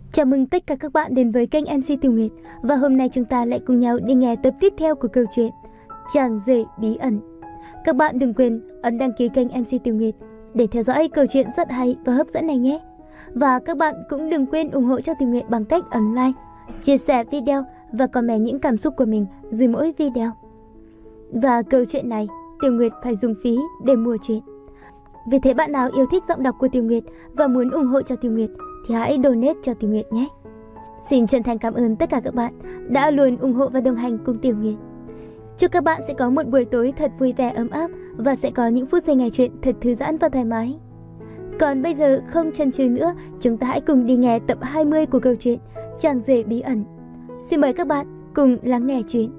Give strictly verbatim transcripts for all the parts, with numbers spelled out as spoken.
Chào mừng tất cả các bạn đến với kênh em xê Tiểu Nguyệt. Và hôm nay chúng ta lại cùng nhau đi nghe tập tiếp theo của câu chuyện Chàng rể bí ẩn. Các bạn đừng quên ấn đăng ký kênh em xê Tiểu Nguyệt để theo dõi câu chuyện rất hay và hấp dẫn này nhé. Và các bạn cũng đừng quên ủng hộ cho Tiểu Nguyệt bằng cách ấn like, chia sẻ video và comment những cảm xúc của mình dưới mỗi video. Và câu chuyện này Tiểu Nguyệt phải dùng phí để mua chuyện. Vì thế bạn nào yêu thích giọng đọc của Tiểu Nguyệt và muốn ủng hộ cho Tiểu Nguyệt thì hãy donate cho Tiểu Nguyệt nhé. Xin chân thành cảm ơn tất cả các bạn đã luôn ủng hộ và đồng hành cùng Tiểu Nguyệt. Chúc các bạn sẽ có một buổi tối thật vui vẻ ấm áp và sẽ có những phút giây nghe chuyện thật thư giãn và thoải mái. Còn bây giờ không chần chừ nữa, chúng ta hãy cùng đi nghe tập hai mươi của câu chuyện Chàng rể bí ẩn. Xin mời các bạn cùng lắng nghe chuyện.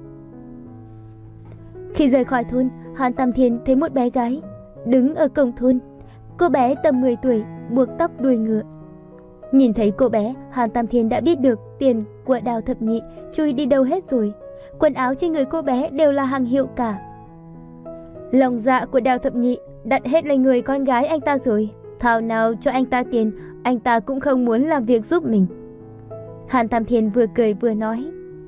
Khi rời khỏi thôn, Hàn Tam Thiên thấy một bé gái đứng ở cổng thôn. Cô bé tầm mười tuổi, buộc tóc đuôi ngựa. Nhìn thấy cô bé, Hàn Tam Thiên đã biết được tiền của Đào Thập Nhị chui đi đâu hết rồi. Quần áo trên người cô bé đều là hàng hiệu cả. Lòng dạ của Đào Thập Nhị đặt hết lên người con gái anh ta rồi. Thảo nào cho anh ta tiền, anh ta cũng không muốn làm việc giúp mình. Hàn Tam Thiên vừa cười vừa nói.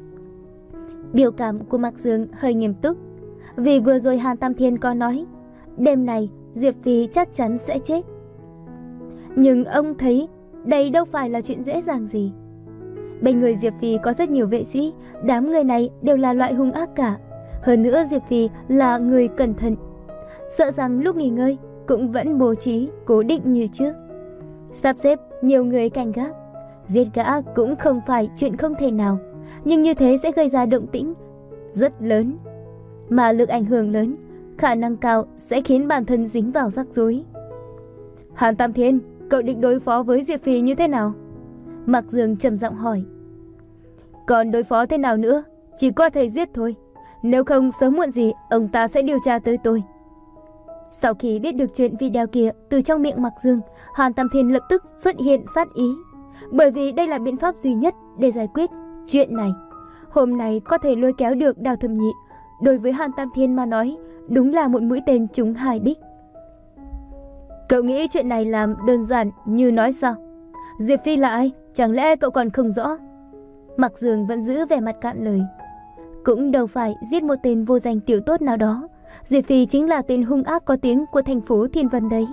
Biểu cảm của Mạc Dương hơi nghiêm túc. Vì vừa rồi Hàn Tam Thiên có nói đêm này Diệp Phi chắc chắn sẽ chết. Nhưng ông thấy đây đâu phải là chuyện dễ dàng gì. Bên người Diệp Phi có rất nhiều vệ sĩ, đám người này đều là loại hung ác cả. Hơn nữa Diệp Phi là người cẩn thận, sợ rằng lúc nghỉ ngơi cũng vẫn bố trí cố định như trước, sắp xếp nhiều người canh gác. Giết gã cũng không phải chuyện không thể nào, nhưng như thế sẽ gây ra động tĩnh rất lớn, mà lực ảnh hưởng lớn, khả năng cao sẽ khiến bản thân dính vào rắc rối. Hàn Tam Thiên, cậu định đối phó với Diệp Phi như thế nào? Mạc Dương trầm giọng hỏi. Còn đối phó thế nào nữa, chỉ có thể giết thôi. Nếu không sớm muộn gì ông ta sẽ điều tra tới tôi. Sau khi biết được chuyện video kia từ trong miệng Mạc Dương, Hàn Tam Thiên lập tức xuất hiện sát ý. Bởi vì đây là biện pháp duy nhất để giải quyết chuyện này. Hôm nay có thể lôi kéo được Đào Thập Nhị, đối với Hàn Tam Thiên mà nói đúng là một mũi tên trúng hai đích. Cậu nghĩ chuyện này làm đơn giản như nói sao? Diệp Phi là ai? Chẳng lẽ cậu còn không rõ? Mạc Dương vẫn giữ vẻ mặt cạn lời. Cũng đâu phải giết một tên vô danh tiểu tốt nào đó. Diệp Phi chính là tên hung ác có tiếng của thành phố Thiên Vân đấy.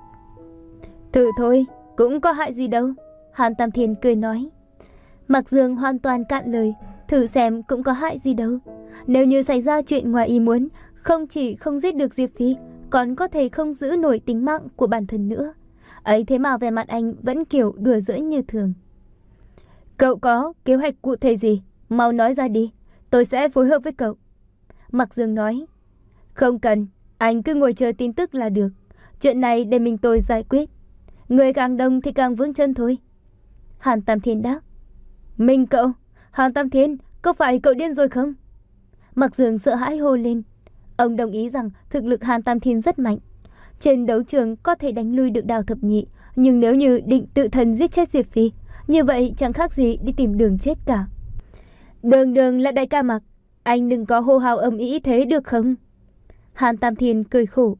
Thử thôi, cũng có hại gì đâu. Hàn Tam Thiên cười nói. Mạc Dương hoàn toàn cạn lời. Thử xem cũng có hại gì đâu. Nếu như xảy ra chuyện ngoài ý muốn, không chỉ không giết được Diệp Phi, còn có thể không giữ nổi tính mạng của bản thân nữa. Ấy thế mà về mặt anh vẫn kiểu đùa giỡn như thường. Cậu có kế hoạch cụ thể gì? Mau nói ra đi, tôi sẽ phối hợp với cậu. Mạc Dương nói. Không cần, anh cứ ngồi chờ tin tức là được. Chuyện này để mình tôi giải quyết. Người càng đông thì càng vững chân thôi. Hàn Tam Thiên đáp. Mình cậu? Hàn Tam Thiên, có phải cậu điên rồi không? Mạc Dương sợ hãi hô lên. Ông đồng ý rằng thực lực Hàn Tam Thiên rất mạnh. Trên đấu trường có thể đánh lui được Đào Thập Nhị, nhưng nếu như định tự thân giết chết Diệp Phi, như vậy chẳng khác gì đi tìm đường chết cả. Đường đường là đại ca Mạc, anh đừng có hô hào ầm ĩ thế được không? Hàn Tam Thiên cười khổ.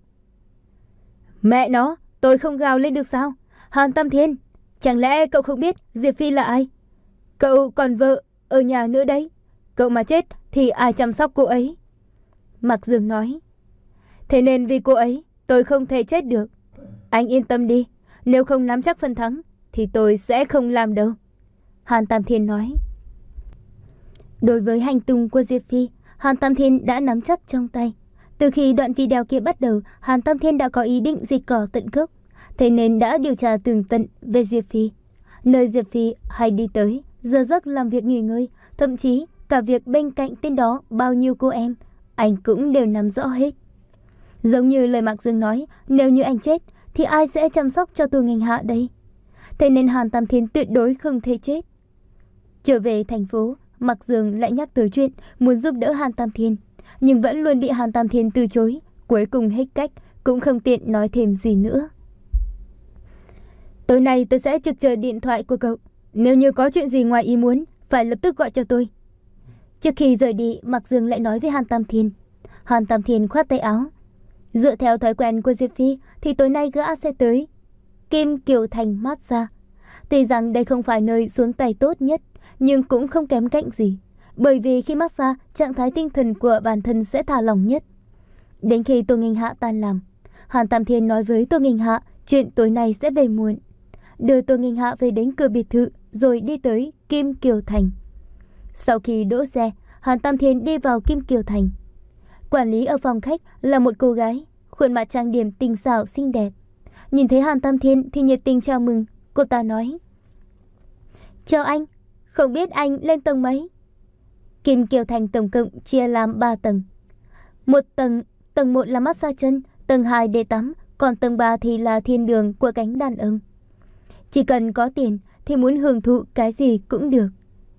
Mẹ nó, tôi không gào lên được sao? Hàn Tam Thiên, chẳng lẽ cậu không biết Diệp Phi là ai? Cậu còn vợ ở nhà nữa đấy. Cậu mà chết thì ai chăm sóc cô ấy? Mạc Dương nói. Thế nên vì cô ấy tôi không thể chết được. Anh yên tâm đi, nếu không nắm chắc phần thắng thì tôi sẽ không làm đâu. Hàn Tam Thiên nói. Đối với hành tung của Diệp Phi, Hàn Tam Thiên đã nắm chắc trong tay. Từ khi đoạn video kia bắt đầu, Hàn Tam Thiên đã có ý định diệt cỏ tận gốc. Thế nên đã điều tra tường tận về Diệp Phi. Nơi Diệp Phi hay đi tới, giờ giấc làm việc nghỉ ngơi, thậm chí cả việc bên cạnh tên đó bao nhiêu cô em, anh cũng đều nắm rõ hết. Giống như lời Mạc Dương nói, nếu như anh chết thì ai sẽ chăm sóc cho Tô Nghênh Hạ đây? Thế nên Hàn Tam Thiên tuyệt đối không thể chết. Trở về thành phố, Mạc Dương lại nhắc tới chuyện muốn giúp đỡ Hàn Tam Thiên, nhưng vẫn luôn bị Hàn Tam Thiên từ chối. Cuối cùng hết cách, cũng không tiện nói thêm gì nữa. Tối nay tôi sẽ trực chờ điện thoại của cậu. Nếu như có chuyện gì ngoài ý muốn, phải lập tức gọi cho tôi. Trước khi rời đi, Mạc Dương lại nói với Hàn Tam Thiên. Hàn Tam Thiên khoát tay áo. Dựa theo thói quen của Diệp Phi thì tối nay gã sẽ tới Kim Kiều Thành Massage. Tuy rằng đây không phải nơi xuống tay tốt nhất, nhưng cũng không kém cạnh gì. Bởi vì khi massage, trạng thái tinh thần của bản thân sẽ thả lỏng nhất. Đến khi Tô Nghênh Hạ tan làm, Hàn Tam Thiên nói với Tô Nghênh Hạ chuyện tối nay sẽ về muộn. Đưa Tô Nghênh Hạ về đến cửa biệt thự rồi đi tới Kim Kiều Thành. Sau khi đỗ xe, Hàn Tam Thiên đi vào Kim Kiều Thành. Quản lý ở phòng khách là một cô gái, khuôn mặt trang điểm tinh xảo xinh đẹp. Nhìn thấy Hàn Tam Thiên thì nhiệt tình chào mừng. Cô ta nói: "Chào anh, không biết anh lên tầng mấy?" Kim Kiều Thành tổng cộng chia làm ba tầng. Một tầng, tầng một là massage chân, tầng hai để tắm, còn tầng ba thì là thiên đường của cánh đàn ông. Chỉ cần có tiền thì muốn hưởng thụ cái gì cũng được.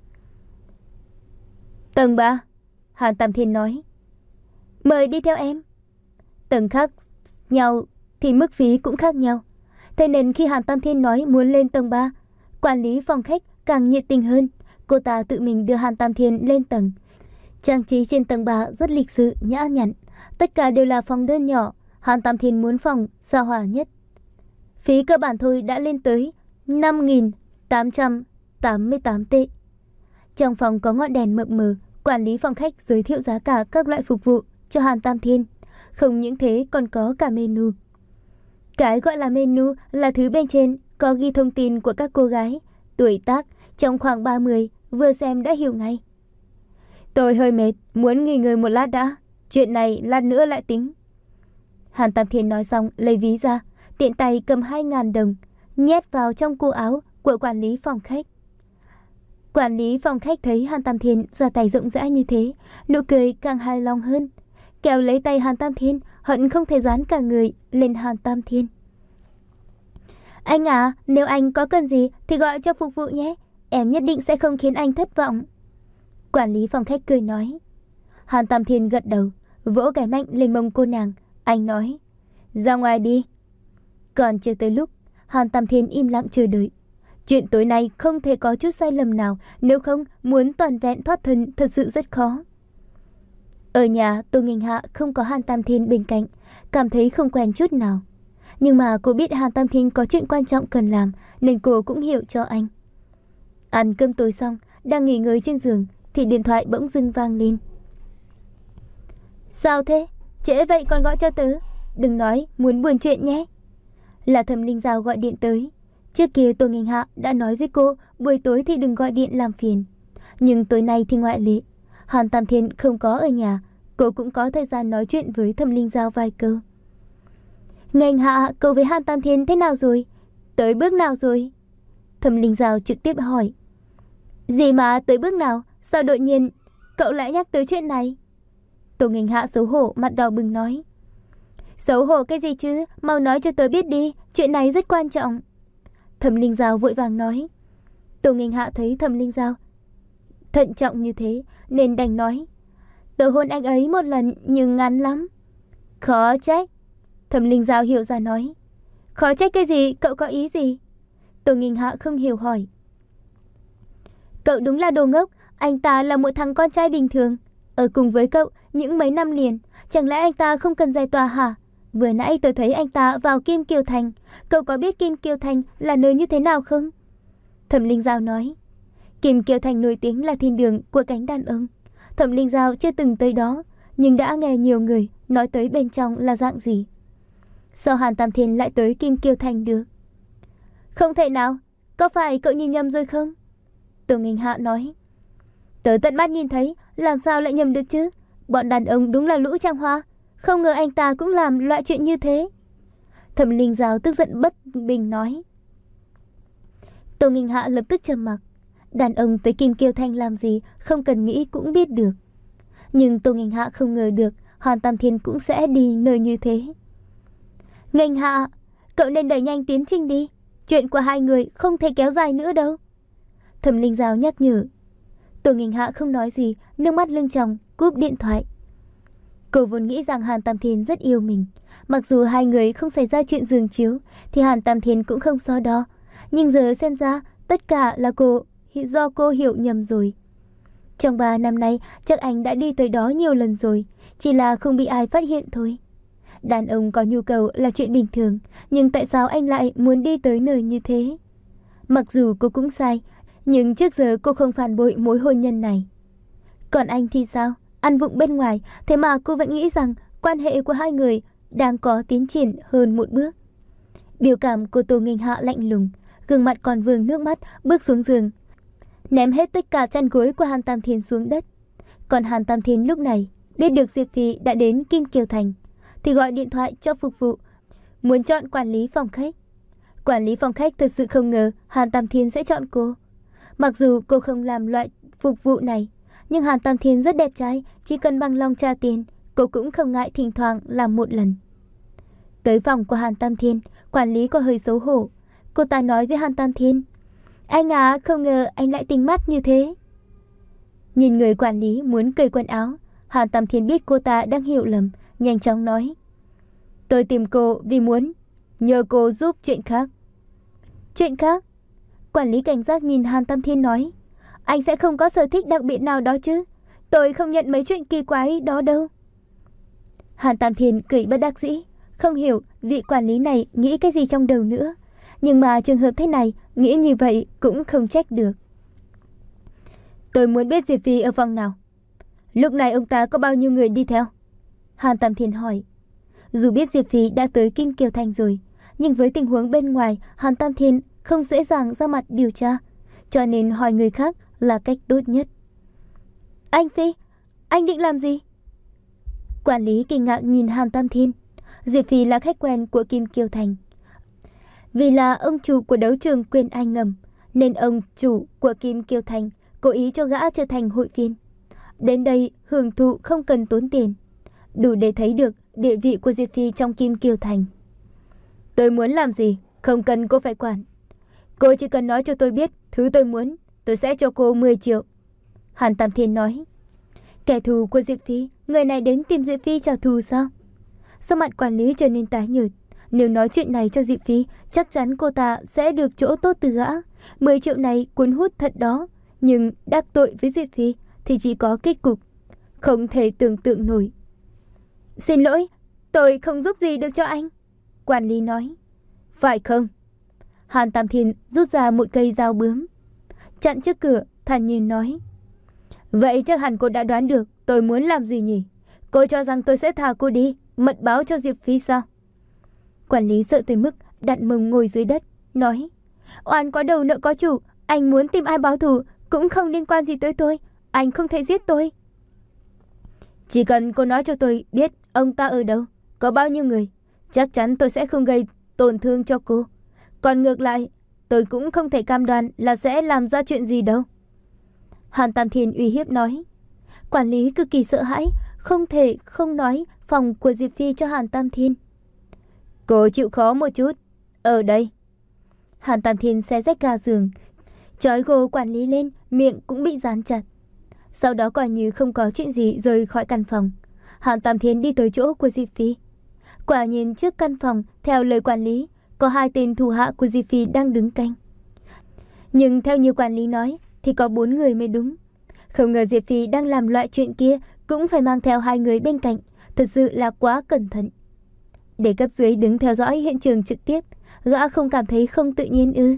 Tầng ba, Hàn Tam Thiên nói: "Mời đi theo em." Tầng khác nhau thì mức phí cũng khác nhau. Thế nên khi Hàn Tam Thiên nói muốn lên tầng ba, quản lý phòng khách càng nhiệt tình hơn. Cô ta tự mình đưa Hàn Tam Thiên lên tầng. Trang trí trên tầng ba rất lịch sự, nhã nhặn. Tất cả đều là phòng đơn nhỏ. Hàn Tam Thiên muốn phòng xa hoa nhất. Phí cơ bản thôi đã lên tới năm nghìn tám trăm tám mươi tám tệ. Trong phòng có ngọn đèn mập mờ. Quản lý phòng khách giới thiệu giá cả các loại phục vụ cho Hàn Tam Thiên. Không những thế còn có cả menu. Cái gọi là menu là thứ bên trên có ghi thông tin của các cô gái, tuổi tác trong khoảng ba mươi, vừa xem đã hiểu ngay. Tôi hơi mệt, muốn nghỉ ngơi một lát đã. Chuyện này lát nữa lại tính. Hàn Tam Thiên nói xong lấy ví ra, tiện tay cầm hai ngàn đồng, nhét vào trong cổ áo của quản lý phòng khách. Quản lý phòng khách thấy Hàn Tam Thiên ra tay rộng rãi như thế, nụ cười càng hài lòng hơn. Kéo lấy tay Hàn Tam Thiên, hận không thể dán cả người lên Hàn Tam Thiên. Anh à, nếu anh có cần gì thì gọi cho phục vụ nhé. Em nhất định sẽ không khiến anh thất vọng. Quản lý phòng khách cười nói. Hàn Tam Thiên gật đầu, vỗ cái mạnh lên mông cô nàng. Anh nói: "Ra ngoài đi." Còn chưa tới lúc, Hàn Tam Thiên im lặng chờ đợi. Chuyện tối nay không thể có chút sai lầm nào, nếu không muốn toàn vẹn thoát thân thật sự rất khó. Ở nhà, Tô Nghênh Hạ không có Hàn Tam Thiên bên cạnh, cảm thấy không quen chút nào. Nhưng mà cô biết Hàn Tam Thiên có chuyện quan trọng cần làm, nên cô cũng hiểu cho anh. Ăn cơm tối xong, đang nghỉ ngơi trên giường thì điện thoại bỗng dưng vang lên. Sao thế? Trễ vậy còn gọi cho tớ? Đừng nói muốn buồn chuyện nhé. Là Thẩm Linh Giao gọi điện tới. Trước kia Tô Nghênh Hạ đã nói với cô buổi tối thì đừng gọi điện làm phiền. Nhưng tối nay thì ngoại lệ. Hàn Tam Thiên không có ở nhà, cô cũng có thời gian nói chuyện với Thẩm Linh Giao vài câu. Nghênh Hạ, cậu với Hàn Tam Thiên thế nào rồi? Tới bước nào rồi? Thẩm Linh Giao trực tiếp hỏi. Gì mà tới bước nào? Sao đột nhiên cậu lại nhắc tới chuyện này? Tô Nghênh Hạ xấu hổ mặt đỏ bừng nói. Xấu hổ cái gì chứ? Mau nói cho tớ biết đi, chuyện này rất quan trọng. Thẩm Linh Giao vội vàng nói. Tô Nghênh Hạ thấy Thẩm Linh Giao thận trọng như thế nên đành nói. Tớ hôn anh ấy một lần nhưng ngắn lắm. Khó trách. Thẩm Linh Giao hiểu ra nói. Khó trách cái gì? Cậu có ý gì? Tô Nghênh Hạ không hiểu hỏi. Cậu đúng là đồ ngốc. Anh ta là một thằng con trai bình thường, ở cùng với cậu những mấy năm liền. Chẳng lẽ anh ta không cần giải tỏa hả? Vừa nãy tớ thấy anh ta vào Kim Kiều Thành. Cậu có biết Kim Kiều Thành là nơi như thế nào không? Thẩm Linh Giao nói. Kim Kiều Thành nổi tiếng là thiên đường của cánh đàn ông. Thẩm Linh Giao chưa từng tới đó, nhưng đã nghe nhiều người nói tới bên trong là dạng gì. Sao Hàn Tam Thiên lại tới Kim Kiều Thành được? Không thể nào, có phải cậu nhìn nhầm rồi không? Tô Nghênh Hạ nói. Tớ tận mắt nhìn thấy, làm sao lại nhầm được chứ? Bọn đàn ông đúng là lũ trăng hoa. Không ngờ anh ta cũng làm loại chuyện như thế. Thẩm Linh Giao tức giận bất bình nói. Tô Nghênh Hạ lập tức trầm mặc. Đàn ông tới Kim Kiều Thành làm gì không cần nghĩ cũng biết được. Nhưng Tô Nghênh Hạ không ngờ được Hàn Tam Thiên cũng sẽ đi nơi như thế. Nghênh Hạ, cậu nên đẩy nhanh tiến trình đi. Chuyện của hai người không thể kéo dài nữa đâu. Thẩm Linh Giao nhắc nhở. Tô Nghênh Hạ không nói gì, nước mắt lưng tròng, cúp điện thoại. Cô vốn nghĩ rằng Hàn Tam Thiên rất yêu mình. Mặc dù hai người không xảy ra chuyện giường chiếu thì Hàn Tam Thiên cũng không so đo. Nhưng giờ xem ra tất cả là cô do cô hiểu nhầm rồi. Trong ba năm nay chắc anh đã đi tới đó nhiều lần rồi, chỉ là không bị ai phát hiện thôi. Đàn ông có nhu cầu là chuyện bình thường, nhưng tại sao anh lại muốn đi tới nơi như thế? Mặc dù cô cũng sai, nhưng trước giờ cô không phản bội mối hôn nhân này. Còn anh thì sao? Ăn vụng bên ngoài, thế mà cô vẫn nghĩ rằng quan hệ của hai người đang có tiến triển hơn một bước. Biểu cảm của Tô Nghênh Hạ lạnh lùng, gương mặt còn vương nước mắt, bước xuống giường, ném hết tất cả chăn gối của Hàn Tam Thiên xuống đất. Còn Hàn Tam Thiên lúc này biết được Diệp Phi đã đến Kim Kiều Thành, thì gọi điện thoại cho phục vụ, muốn chọn quản lý phòng khách. Quản lý phòng khách thật sự không ngờ Hàn Tam Thiên sẽ chọn cô. Mặc dù cô không làm loại phục vụ này, nhưng Hàn Tam Thiên rất đẹp trai, chỉ cần bằng lòng trả tiền, cô cũng không ngại thỉnh thoảng làm một lần. Tới phòng của Hàn Tam Thiên, quản lý có hơi xấu hổ. Cô ta nói với Hàn Tam Thiên: "Anh à, không ngờ anh lại tinh mắt như thế." Nhìn người quản lý muốn cởi quần áo, Hàn Tam Thiên biết cô ta đang hiểu lầm, nhanh chóng nói: "Tôi tìm cô vì muốn nhờ cô giúp chuyện khác." "Chuyện khác?" Quản lý cảnh giác nhìn Hàn Tam Thiên nói: "Anh sẽ không có sở thích đặc biệt nào đó chứ? Tôi không nhận mấy chuyện kỳ quái đó đâu." Hàn Tam Thiên cười bất đắc dĩ, không hiểu vị quản lý này nghĩ cái gì trong đầu nữa. Nhưng mà trường hợp thế này, nghĩ như vậy cũng không trách được. "Tôi muốn biết Diệp Phi ở phòng nào. Lúc này ông ta có bao nhiêu người đi theo?" Hàn Tam Thiên hỏi. Dù biết Diệp Phi đã tới Kim Kiều Thành rồi, nhưng với tình huống bên ngoài, Hàn Tam Thiên không dễ dàng ra mặt điều tra, cho nên hỏi người khác là cách tốt nhất. "Anh Phi, anh định làm gì?" Quản lý kinh ngạc nhìn Hàn Tam Thiên. Diệp Phi là khách quen của Kim Kiều Thành. Vì là ông chủ của đấu trường Quyền Anh ngầm, nên ông chủ của Kim Kiều Thành cố ý cho gã trở thành hội viên. Đến đây hưởng thụ không cần tốn tiền, đủ để thấy được địa vị của Diệp Phi trong Kim Kiều Thành. "Tôi muốn làm gì, không cần cô phải quản. Cô chỉ cần nói cho tôi biết thứ tôi muốn, tôi sẽ cho cô mười triệu. Hàn Tam Thiên nói. Kẻ thù của Diệp Phi, người này đến tìm Diệp Phi trả thù sao? Sắc mặt quản lý trở nên tái nhợt. Nếu nói chuyện này cho Diệp Phi, chắc chắn cô ta sẽ được chỗ tốt từ gã. Mười triệu này cuốn hút thật đó, nhưng đắc tội với Diệp Phi thì chỉ có kết cục không thể tưởng tượng nổi. "Xin lỗi, tôi không giúp gì được cho anh," quản lý nói. "Phải không?" Hàn Tam Thiên rút ra một cây dao bướm, chặn trước cửa, thản nhiên nói. "Vậy chắc hẳn cô đã đoán được tôi muốn làm gì nhỉ? Cô cho rằng tôi sẽ thả cô đi, mật báo cho Diệp Phi sao?" Quản lý sợ tới mức đặt mông ngồi dưới đất, nói. "Oan có đầu nợ có chủ, anh muốn tìm ai báo thù cũng không liên quan gì tới tôi, anh không thể giết tôi." "Chỉ cần cô nói cho tôi biết ông ta ở đâu, có bao nhiêu người, chắc chắn tôi sẽ không gây tổn thương cho cô. Còn ngược lại, tôi cũng không thể cam đoan là sẽ làm ra chuyện gì đâu." Hàn Tam Thiên uy hiếp nói. Quản lý cực kỳ sợ hãi, không thể không nói phòng của Diệp Phi cho Hàn Tam Thiên. "Cô chịu khó một chút, ở đây." Hàn Tam Thiên xé rách ga giường, trói gô quản lý lên, miệng cũng bị dán chặt. Sau đó coi như không có chuyện gì rời khỏi căn phòng. Hàn Tam Thiên đi tới chỗ của Diệp Phi. Quả nhiên trước căn phòng, theo lời quản lý, có hai tên thủ hạ của Diệp Phi đang đứng canh. Nhưng theo như quản lý nói thì có bốn người mới đúng. Không ngờ Diệp Phi đang làm loại chuyện kia cũng phải mang theo hai người bên cạnh, thật sự là quá cẩn thận. Để cấp dưới đứng theo dõi hiện trường trực tiếp, gã không cảm thấy không tự nhiên ư?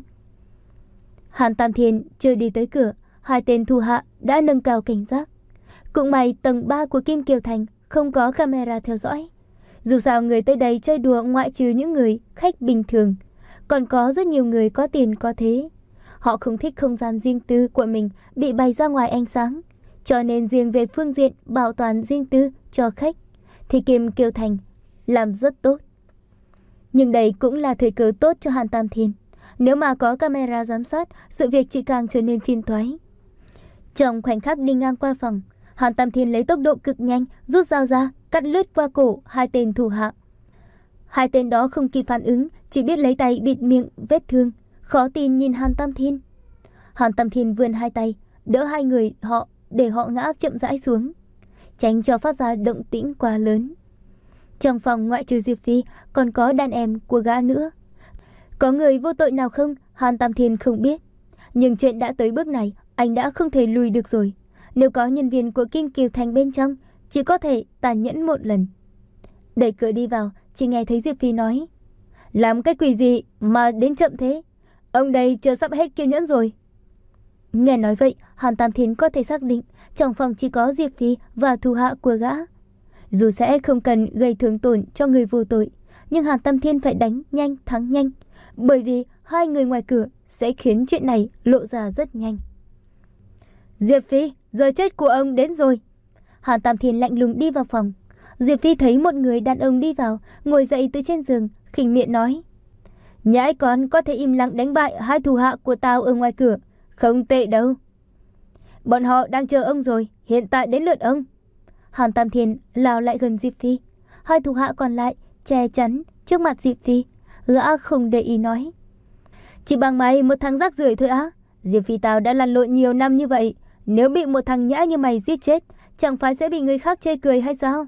Hàn Tam Thiên chưa đi tới cửa, hai tên thủ hạ đã nâng cao cảnh giác. Cũng may tầng ba của Kim Kiều Thành không có camera theo dõi. Dù sao người tới đây chơi đùa ngoại trừ những người khách bình thường, còn có rất nhiều người có tiền có thế. Họ không thích không gian riêng tư của mình bị bày ra ngoài ánh sáng, cho nên riêng về phương diện bảo toàn riêng tư cho khách thì Kim Kiều Thành làm rất tốt. Nhưng đây cũng là thời cơ tốt cho Hàn Tam Thiên. Nếu mà có camera giám sát, sự việc chỉ càng trở nên phiền toái. Trong khoảnh khắc đi ngang qua phòng, Hàn Tam Thiên lấy tốc độ cực nhanh, rút dao ra, cắt lướt qua cổ hai tên thủ hạ. Hai tên đó không kịp phản ứng, chỉ biết lấy tay bịt miệng vết thương, khó tin nhìn Hàn Tam Thiên. Hàn Tam Thiên vươn hai tay, đỡ hai người họ để họ ngã chậm rãi xuống, tránh cho phát ra động tĩnh quá lớn. Trong phòng ngoại trừ Diệp Phi còn có đàn em của gã nữa. Có người vô tội nào không, Hàn Tam Thiên không biết. Nhưng chuyện đã tới bước này, anh đã không thể lùi được rồi. Nếu có nhân viên của Kim Kiều Thành bên trong, chỉ có thể tàn nhẫn một lần. Đẩy cửa đi vào, chỉ nghe thấy Diệp Phi nói. "Làm cái quỷ gì mà đến chậm thế? Ông đây chưa sắp hết kiên nhẫn rồi. Nghe nói vậy, Hàn Tam Thiên có thể xác định trong phòng chỉ có Diệp Phi và thủ hạ của gã. Dù sẽ không cần gây thương tổn cho người vô tội, nhưng Hàn Tam Thiên phải đánh nhanh thắng nhanh, bởi vì hai người ngoài cửa sẽ khiến chuyện này lộ ra rất nhanh. Diệp Phi, giờ chết của ông đến rồi. Hàn Tam Thiên lạnh lùng đi vào phòng. Diệp Phi thấy một người đàn ông đi vào, ngồi dậy từ trên giường, khinh miệng nói: Nhãi con có thể im lặng đánh bại hai thủ hạ của tao ở ngoài cửa, không tệ đâu. Bọn họ đang chờ ông rồi, hiện tại đến lượt ông. Hàn Tam Thiên lao lại gần Diệp Phi. Hai thủ hạ còn lại che chắn trước mặt Diệp Phi. Gã không để ý nói: Chỉ bằng mày một thằng rác rưởi thôi á? Diệp Phi tao đã lăn lộn nhiều năm như vậy, nếu bị một thằng nhãi như mày giết chết, chẳng phải sẽ bị người khác chê cười hay sao?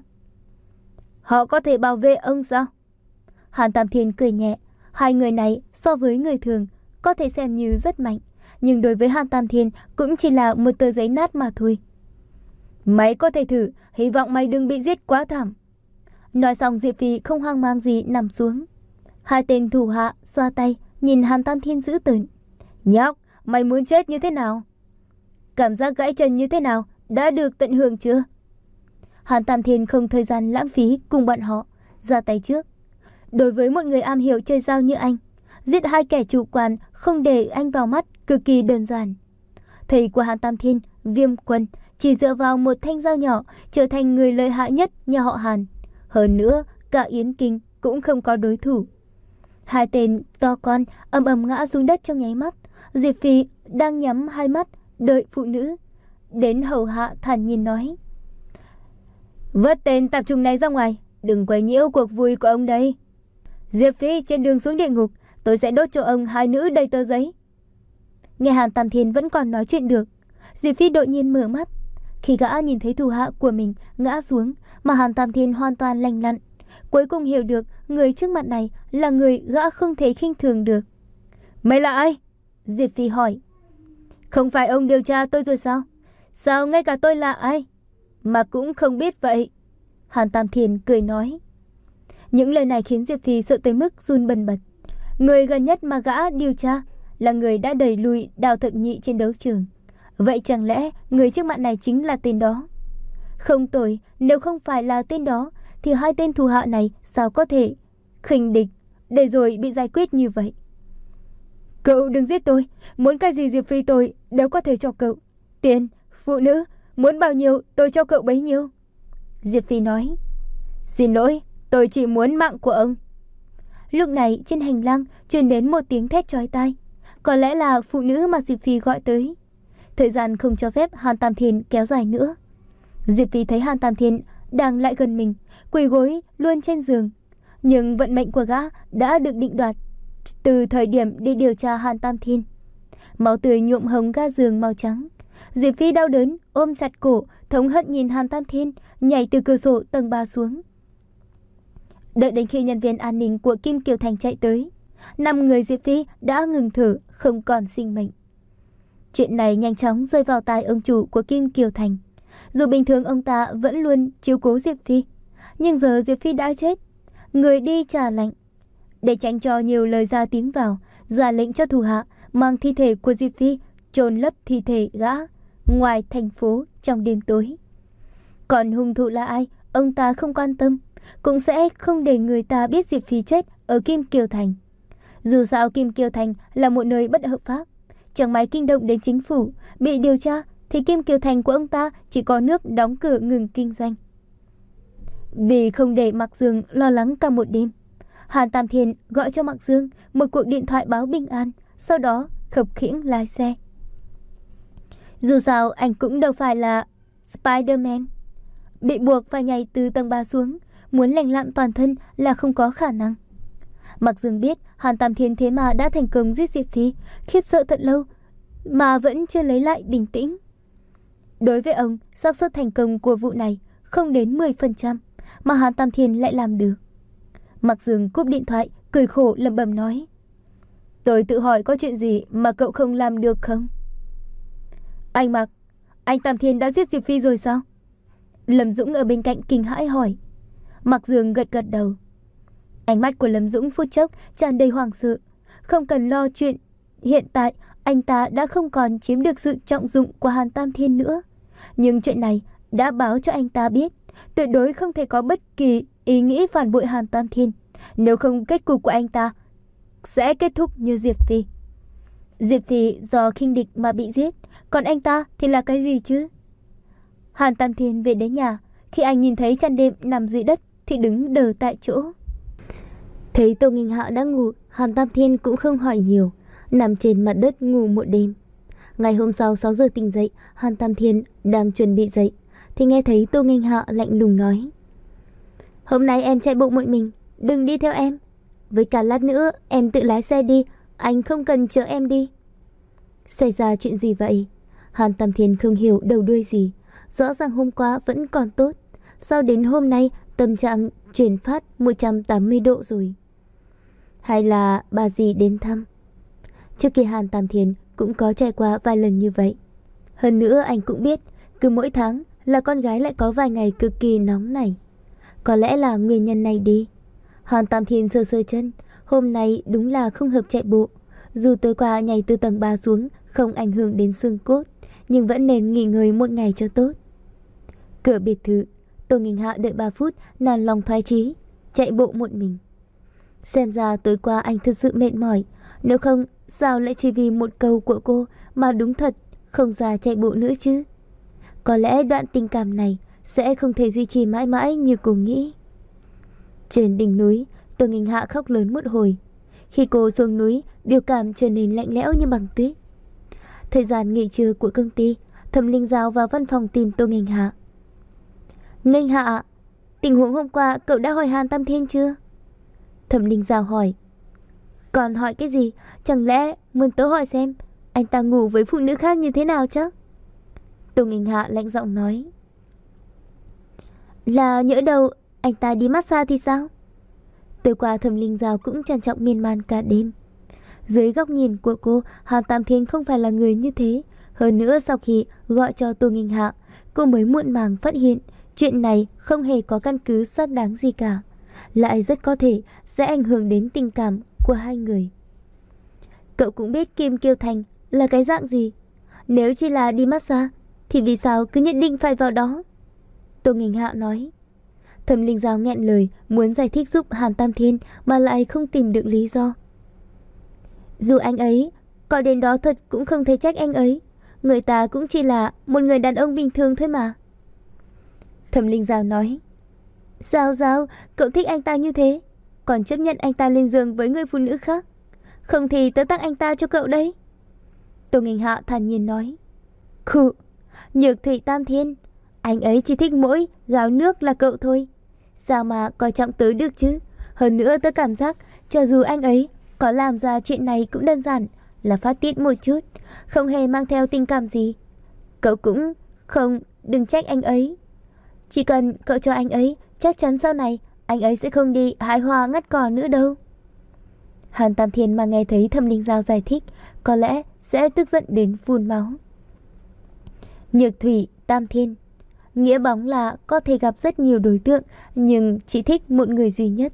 Họ có thể bảo vệ ông sao? Hàn Tam Thiên cười nhẹ. Hai người này so với người thường có thể xem như rất mạnh, nhưng đối với Hàn Tam Thiên cũng chỉ là một tờ giấy nát mà thôi. Mày có thể thử, hy vọng mày đừng bị giết quá thảm. Nói xong, Diệp Phi không hoang mang gì nằm xuống. Hai tên thủ hạ xoa tay nhìn Hàn Tam Thiên dữ tợn. Nhóc, mày muốn chết như thế nào? Cảm giác gãy chân như thế nào? Đã được tận hưởng chưa? Hàn Tam Thiên không thời gian lãng phí cùng bọn họ, ra tay trước. Đối với một người am hiểu chơi dao như anh, giết hai kẻ chủ quản không để anh vào mắt cực kỳ đơn giản. Thầy của Hàn Tam Thiên, Viêm Quân, chỉ dựa vào một thanh dao nhỏ trở thành người lợi hại nhất nhà họ Hàn. Hơn nữa, cả Yến Kinh cũng không có đối thủ. Hai tên to con ầm ầm ngã xuống đất trong nháy mắt. Diệp Phi đang nhắm hai mắt đợi phụ nữ đến hầu hạ, thản nhiên nói: Vớt tên tạp trùng này ra ngoài, đừng quấy nhiễu cuộc vui của ông đây. Diệp Phi, trên đường xuống địa ngục, tôi sẽ đốt cho ông hai nữ đầy tờ giấy. Nghe Hàn Tam Thiên vẫn còn nói chuyện được, Diệp Phi đột nhiên mở mắt. Khi gã nhìn thấy thủ hạ của mình ngã xuống, mà Hàn Tam Thiên hoàn toàn lành lặn, cuối cùng hiểu được người trước mặt này là người gã không thể khinh thường được. Mày là ai? Diệp Phi hỏi. Không phải ông điều tra tôi rồi sao? Sao ngay cả tôi là ai mà cũng không biết vậy? Hàn Tam Thiên cười nói. Những lời này khiến Diệp Phi sợ tới mức run bần bật. Người gần nhất mà gã điều tra là người đã đẩy lùi Đào Thập Nhị trên đấu trường. Vậy chẳng lẽ người trước mặt này chính là tên đó? Không tồi, nếu không phải là tên đó thì hai tên thù hạ này sao có thể khinh địch để rồi bị giải quyết như vậy? Cậu đừng giết tôi, muốn cái gì Diệp Phi tôi đều có thể cho cậu. Tiền, phụ nữ, muốn bao nhiêu tôi cho cậu bấy nhiêu. Diệp Phi nói. Xin lỗi, tôi chỉ muốn mạng của ông. Lúc này trên hành lang truyền đến một tiếng thét chói tai. Có lẽ là phụ nữ mà Diệp Phi gọi tới. Thời gian không cho phép Hàn Tam Thiên kéo dài nữa. Diệp Phi thấy Hàn Tam Thiên đang lại gần mình, quỳ gối luôn trên giường. Nhưng vận mệnh của gã đã được định đoạt từ thời điểm đi điều tra Hàn Tam Thiên. Máu tươi nhuộm hồng ga giường màu trắng. Diệp Phi đau đớn ôm chặt cổ, thống hận nhìn Hàn Tam Thiên nhảy từ cửa sổ tầng ba xuống. Đợi đến khi nhân viên an ninh của Kim Kiều Thành chạy tới, năm người Diệp Phi đã ngừng thở, không còn sinh mệnh. Chuyện này nhanh chóng rơi vào tai ông chủ của Kim Kiều Thành. Dù bình thường ông ta vẫn luôn chiếu cố Diệp Phi, nhưng giờ Diệp Phi đã chết, người đi trả lệnh. Để tránh cho nhiều lời ra tiếng vào, ra lệnh cho thủ hạ mang thi thể của Diệp Phi chôn lấp thi thể gã ngoài thành phố trong đêm tối. Còn hung thủ là ai, ông ta không quan tâm, cũng sẽ không để người ta biết Diệp Phi chết ở Kim Kiều Thành. Dù sao Kim Kiều Thành là một nơi bất hợp pháp, chẳng may kinh động đến chính phủ, bị điều tra thì Kim Kiều Thành của ông ta chỉ có nước đóng cửa ngừng kinh doanh. Vì không để Mạc Dương lo lắng cả một đêm, Hàn Tam Thiên gọi cho Mạc Dương một cuộc điện thoại báo bình an, sau đó khập khiễng lái xe. Dù sao anh cũng đâu phải là Spider-Man, bị buộc phải nhảy từ tầng ba xuống, muốn lành lặn toàn thân là không có khả năng. Mạc Dương biết Hàn Tam Thiên thế mà đã thành công giết Diệp Phi, khiếp sợ thật lâu mà vẫn chưa lấy lại bình tĩnh. Đối với ông, xác suất thành công của vụ này không đến mười phần trăm, mà Hàn Tam Thiên lại làm được. Mạc Dương cúp điện thoại, cười khổ lẩm bẩm nói. Tôi tự hỏi có chuyện gì mà cậu không làm được không? Anh Mạc, anh Tam Thiên đã giết Diệp Phi rồi sao? Lâm Dũng ở bên cạnh kinh hãi hỏi. Mạc Dương gật gật đầu. Ánh mắt của Lâm Dũng phút chốc tràn đầy hoảng sợ. Không cần lo chuyện hiện tại anh ta đã không còn chiếm được sự trọng dụng của Hàn Tam Thiên nữa. Nhưng chuyện này đã báo cho anh ta biết, tuyệt đối không thể có bất kỳ ý nghĩ phản bội Hàn Tam Thiên. Nếu không, kết cục của anh ta sẽ kết thúc như Diệp Phi. Diệp Phi do khinh địch mà bị giết, còn anh ta thì là cái gì chứ? Hàn Tam Thiên về đến nhà, khi anh nhìn thấy Chăn Đêm nằm dưới đất thì đứng đờ tại chỗ. Thấy Tô Nghinh Hạ đã ngủ, Hàn Tam Thiên cũng không hỏi nhiều, nằm trên mặt đất ngủ một đêm. Ngày hôm sau sáu giờ tỉnh dậy, Hàn Tam Thiên đang chuẩn bị dậy thì nghe thấy Tô Nghinh Hạ lạnh lùng nói: "Hôm nay em chạy bộ một mình, đừng đi theo em. Với cả lát nữa em tự lái xe đi, anh không cần chở em đi." Xảy ra chuyện gì vậy? Hàn Tam Thiên không hiểu đầu đuôi gì. Rõ ràng hôm qua vẫn còn tốt, sao đến hôm nay tâm trạng chuyển phát một trăm tám mươi độ rồi? Hay là bà dì đến thăm? Trước kia Hàn Tam Thiên cũng có trải qua vài lần như vậy. Hơn nữa anh cũng biết, cứ mỗi tháng là con gái lại có vài ngày cực kỳ nóng này. Có lẽ là nguyên nhân này đi. Hàn Tam Thiên sơ sơ chân, hôm nay đúng là không hợp chạy bộ. Dù tối qua nhảy từ tầng ba xuống không ảnh hưởng đến xương cốt, nhưng vẫn nên nghỉ ngơi một ngày cho tốt. Cửa biệt thự, Tô Nghinh Hạ đợi ba phút, nản lòng thoái chí, chạy bộ một mình. Xem ra tối qua anh thực sự mệt mỏi, nếu không sao lại chỉ vì một câu của cô mà đúng thật không ra chạy bộ nữa chứ. Có lẽ đoạn tình cảm này sẽ không thể duy trì mãi mãi như cô nghĩ. Trên đỉnh núi, Tô Nghinh Hạ khóc lớn một hồi. Khi cô xuống núi, biểu cảm trở nên lạnh lẽo như băng tuyết. Thời gian nghỉ trưa của công ty, Thẩm Linh Giao vào văn phòng tìm Tô Nghinh Hạ. "Nghinh Hạ, tình huống hôm qua cậu đã hỏi Hàn Tam Thiên chưa?" Thẩm Linh Giao hỏi. "Còn hỏi cái gì? Chẳng lẽ muốn tớ hỏi xem anh ta ngủ với phụ nữ khác như thế nào chứ?" Tô Nghinh Hạ lạnh giọng nói. "Là nhỡ đâu anh ta đi massage thì sao?" Tối qua Thẩm Linh Giao cũng trằn trọc miên man cả đêm. Dưới góc nhìn của cô, Hàn Tam Thiên không phải là người như thế. Hơn nữa sau khi gọi cho Tô Nghinh Hạ, cô mới muộn màng phát hiện chuyện này không hề có căn cứ xác đáng gì cả, lại rất có thể sẽ ảnh hưởng đến tình cảm của hai người. "Cậu cũng biết Kim Kiêu Thành là cái dạng gì. Nếu chỉ là đi massage thì vì sao cứ nhất định phải vào đó?" Tô Nghinh Hạ nói. Thẩm Linh Giao nghẹn lời muốn giải thích giúp Hàn Tam Thiên mà lại không tìm được lý do. "Dù anh ấy có đến đó thật cũng không thể trách anh ấy. Người ta cũng chỉ là một người đàn ông bình thường thôi mà." Thẩm Linh Giao nói. "Giao Giao, cậu thích anh ta như thế, còn chấp nhận anh ta lên giường với người phụ nữ khác. Không thì tớ tặng anh ta cho cậu đấy." Tô Nghinh Hạ thản nhiên nói. "Khụ, Nhược Thủy Tam Thiên, anh ấy chỉ thích mỗi gáo nước là cậu thôi. Sao mà coi trọng tớ được chứ? Hơn nữa tớ cảm giác cho dù anh ấy có làm ra chuyện này cũng đơn giản là phát tiết một chút, không hề mang theo tình cảm gì. Cậu cũng không đừng trách anh ấy. Chỉ cần cậu cho anh ấy, chắc chắn sau này anh ấy sẽ không đi hái hoa ngắt cỏ nữa đâu." Hàn Tam Thiên mà nghe thấy Thẩm Linh Giao giải thích, có lẽ sẽ tức giận đến phun máu. Nhược Thủy Tam Thiên, nghĩa bóng là có thể gặp rất nhiều đối tượng, nhưng chỉ thích một người duy nhất.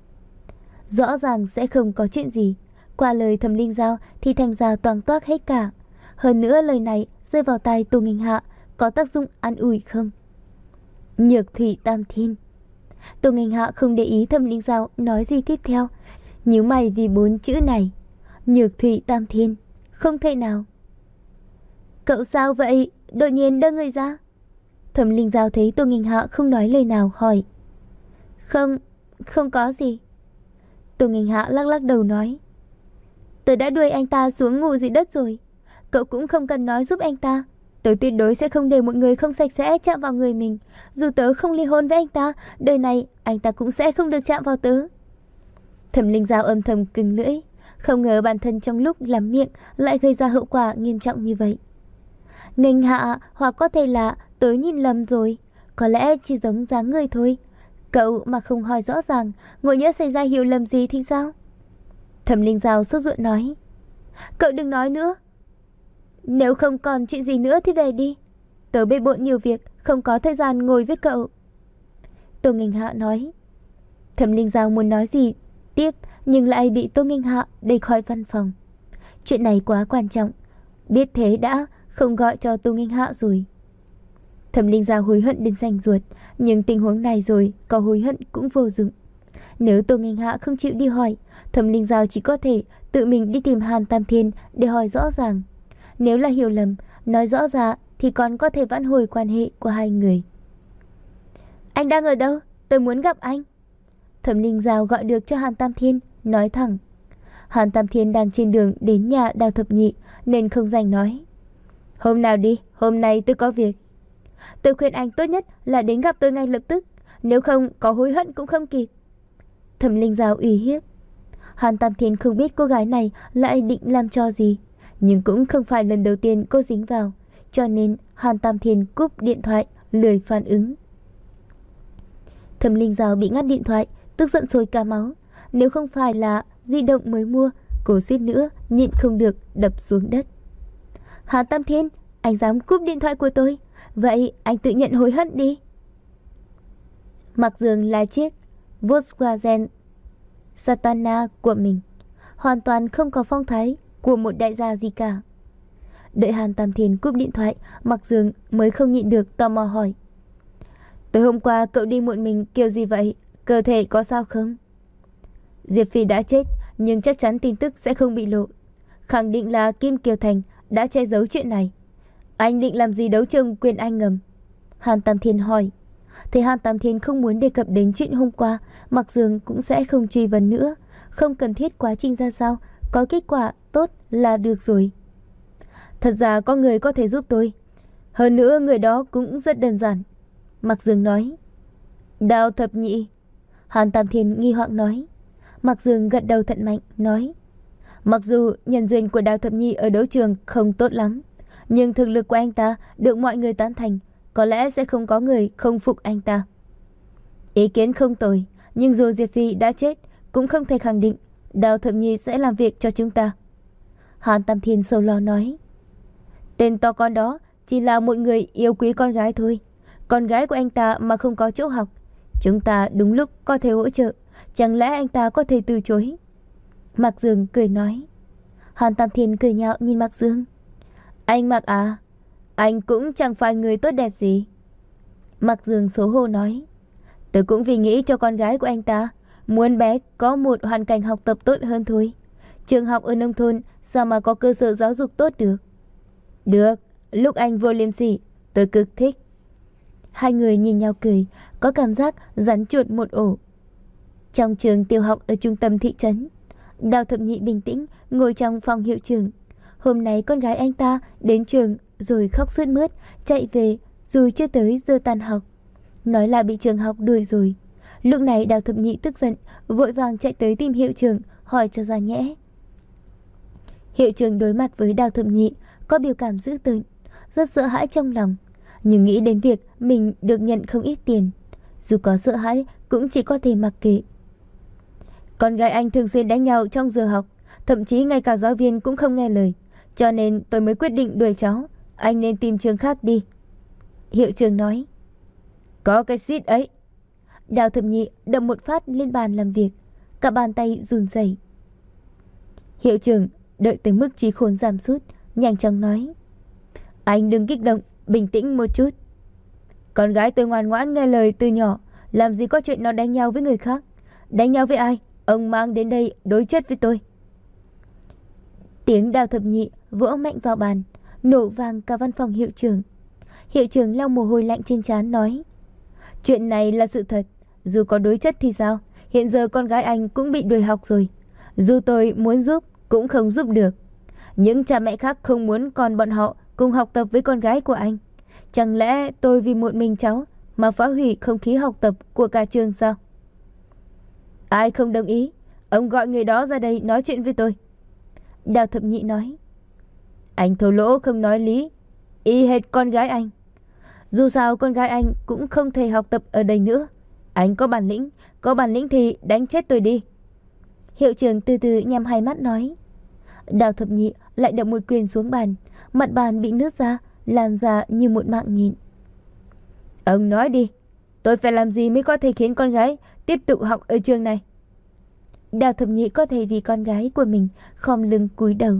Rõ ràng sẽ không có chuyện gì. Qua lời Thẩm Linh Giao thì thành ra toang toác hết cả. Hơn nữa lời này rơi vào tai Tô Nghinh Hạ có tác dụng an ủi không? Nhược Thủy Tam Thiên. Tô Nghinh Hạ không để ý Thẩm Linh Giao nói gì tiếp theo, nhíu mày vì bốn chữ này. Nhược Thủy Tam Thiên, không thể nào. "Cậu sao vậy? Đột nhiên đưa người ra." Thẩm Linh Giao thấy Tô Nghinh Hạ không nói lời nào hỏi. Không, không có gì." Tô Nghinh Hạ lắc lắc đầu nói. "Tớ đã đuổi anh ta xuống ngủ dưới đất rồi. Cậu cũng không cần nói giúp anh ta. Tớ tuyệt đối sẽ không để một người không sạch sẽ chạm vào người mình. Dù tớ không ly hôn với anh ta, đời này anh ta cũng sẽ không được chạm vào tớ." Thẩm Linh Giao âm thầm cứng lưỡi, không ngờ bản thân trong lúc làm miệng lại gây ra hậu quả nghiêm trọng như vậy. "Nghinh Hạ, hoặc có thể là tớ nhìn lầm rồi, có lẽ chỉ giống dáng người thôi. Cậu mà không hỏi rõ ràng, ngộ nhỡ xảy ra hiểu lầm gì thì sao?" Thẩm Linh Giao sốt ruột nói. "Cậu đừng nói nữa. Nếu không còn chuyện gì nữa thì về đi. Tớ bê bộn nhiều việc, không có thời gian ngồi với cậu." Tô Nghinh Hạ nói. Thẩm Linh Giao muốn nói gì tiếp nhưng lại bị Tô Nghinh Hạ đẩy khỏi văn phòng. Chuyện này quá quan trọng. Biết thế đã không gọi cho Tô Nghênh Hạ rồi. Thẩm Linh Giao hối hận đến rành ruột, nhưng tình huống này rồi có hối hận cũng vô dụng. Nếu Tô Nghênh Hạ không chịu đi hỏi, Thẩm Linh Giao chỉ có thể tự mình đi tìm Hàn Tam Thiên để hỏi rõ ràng. Nếu là hiểu lầm, nói rõ ra thì còn có thể vãn hồi quan hệ của hai người. Anh đang ở đâu? Tôi muốn gặp anh. Thẩm Linh Giao gọi được cho Hàn Tam Thiên, nói thẳng. Hàn Tam Thiên đang trên đường đến nhà Đào Thập Nhị nên không rảnh nói. Hôm nào đi, hôm nay tôi có việc. Tôi khuyên anh tốt nhất là đến gặp tôi ngay lập tức, nếu không có hối hận cũng không kịp. Thẩm Linh Giao uy hiếp. Hàn Tam Thiên không biết cô gái này lại định làm trò gì, nhưng cũng không phải lần đầu tiên cô dính vào, cho nên Hàn Tam Thiên cúp điện thoại, lười phản ứng. Thẩm Linh Giao bị ngắt điện thoại, tức giận sôi cả máu. Nếu không phải là di động mới mua, cô suýt nữa nhịn không được đập xuống đất. Hàn Tam Thiên, anh dám cúp điện thoại của tôi, vậy anh tự nhận hối hận đi. Mặc giường là chiếc Volkswagen Satana của mình, hoàn toàn không có phong thái của một đại gia gì cả. Đợi Hàn Tam Thiên cúp điện thoại, Mặc giường mới không nhịn được tò mò hỏi. Tối hôm qua cậu đi muộn mình kiểu gì vậy? Cơ thể có sao không? Diệp Phi đã chết, nhưng chắc chắn tin tức sẽ không bị lộ. Khẳng định là Kim Kiều Thành đã che giấu chuyện này. Anh định làm gì đấu trường quyền Anh ngầm? Hàn Tam Thiên hỏi. Thấy Hàn Tam Thiên không muốn đề cập đến chuyện hôm qua, Mặc giường cũng sẽ không truy vấn nữa. Không cần thiết quá trình ra sao, có kết quả tốt là được rồi. Thật ra có người có thể giúp tôi. Hơn nữa người đó cũng rất đơn giản. Mặc giường nói. Đào Thập Nhị? Hàn Tam Thiên nghi hoặc nói. Mặc giường gật đầu thận mạnh, nói. Mặc dù nhân duyên của Đào Thập Nhị ở đấu trường không tốt lắm, nhưng thực lực của anh ta được mọi người tán thành, có lẽ sẽ không có người không phục anh ta. Ý kiến không tồi, nhưng dù Diệp Phi đã chết, cũng không thể khẳng định Đào Thập Nhị sẽ làm việc cho chúng ta. Hàn Tam Thiên sâu lo nói. Tên to con đó chỉ là một người yêu quý con gái thôi. Con gái của anh ta mà không có chỗ học, chúng ta đúng lúc có thể hỗ trợ. Chẳng lẽ anh ta có thể từ chối? Mạc Dương cười nói. Hàn Tam Thiên cười nhạo nhìn Mạc Dương. Anh Mạc à, anh cũng chẳng phải người tốt đẹp gì. Mạc Dương xấu hổ nói. Tôi cũng vì nghĩ cho con gái của anh ta, muốn bé có một hoàn cảnh học tập tốt hơn thôi. Trường học ở nông thôn sao mà có cơ sở giáo dục tốt được? Được, lúc anh vô liêm sỉ, tôi cực thích. Hai người nhìn nhau cười, có cảm giác rắn chuột một ổ. Trong trường tiểu học ở trung tâm thị trấn, Đào Thập Nhị bình tĩnh ngồi trong phòng hiệu trưởng. Hôm nay con gái anh ta đến trường rồi khóc sướt mướt, chạy về dù chưa tới giờ tan học, nói là bị trường học đuổi rồi. Lúc này Đào Thập Nhị tức giận, vội vàng chạy tới tìm hiệu trưởng hỏi cho ra nhẽ. Hiệu trưởng đối mặt với Đào Thập Nhị có biểu cảm dữ tợn, rất sợ hãi trong lòng, nhưng nghĩ đến việc mình được nhận không ít tiền, dù có sợ hãi cũng chỉ có thể mặc kệ. Con gái anh thường xuyên đánh nhau trong giờ học, thậm chí ngay cả giáo viên cũng không nghe lời, cho nên tôi mới quyết định đuổi cháu. Anh nên tìm trường khác đi. Hiệu trưởng nói. Có cái xít ấy. Đào Thập Nhị đập một phát lên bàn làm việc, cả bàn tay run rẩy. Hiệu trưởng đợi tới mức trí khôn giảm sút, nhanh chóng nói. Anh đừng kích động, bình tĩnh một chút. Con gái tôi ngoan ngoãn nghe lời từ nhỏ, làm gì có chuyện nó đánh nhau với người khác. Đánh nhau với ai? Ông mang đến đây đối chất với tôi. Tiếng Đào Thập Nhị vỗ mạnh vào bàn, nổ vang cả văn phòng hiệu trưởng. Hiệu trưởng lau mồ hôi lạnh trên trán nói. Chuyện này là sự thật, dù có đối chất thì sao? Hiện giờ con gái anh cũng bị đuổi học rồi. Dù tôi muốn giúp cũng không giúp được. Những cha mẹ khác không muốn con bọn họ cùng học tập với con gái của anh. Chẳng lẽ tôi vì một mình cháu mà phá hủy không khí học tập của cả trường sao? Ai không đồng ý, ông gọi người đó ra đây nói chuyện với tôi. Đào Thập Nhị nói. Anh thô lỗ không nói lý, y hệt con gái anh. Dù sao con gái anh cũng không thể học tập ở đây nữa. Anh có bản lĩnh, có bản lĩnh thì đánh chết tôi đi. Hiệu trưởng từ từ nhắm hai mắt nói. Đào Thập Nhị lại đập một quyền xuống bàn, mặt bàn bị nứt ra, lan ra như một mạng nhện. Ông nói đi, tôi phải làm gì mới có thể khiến con gái tiếp tục học ở trường này? Đào Thập Nhị có thể vì con gái của mình khom lưng cúi đầu,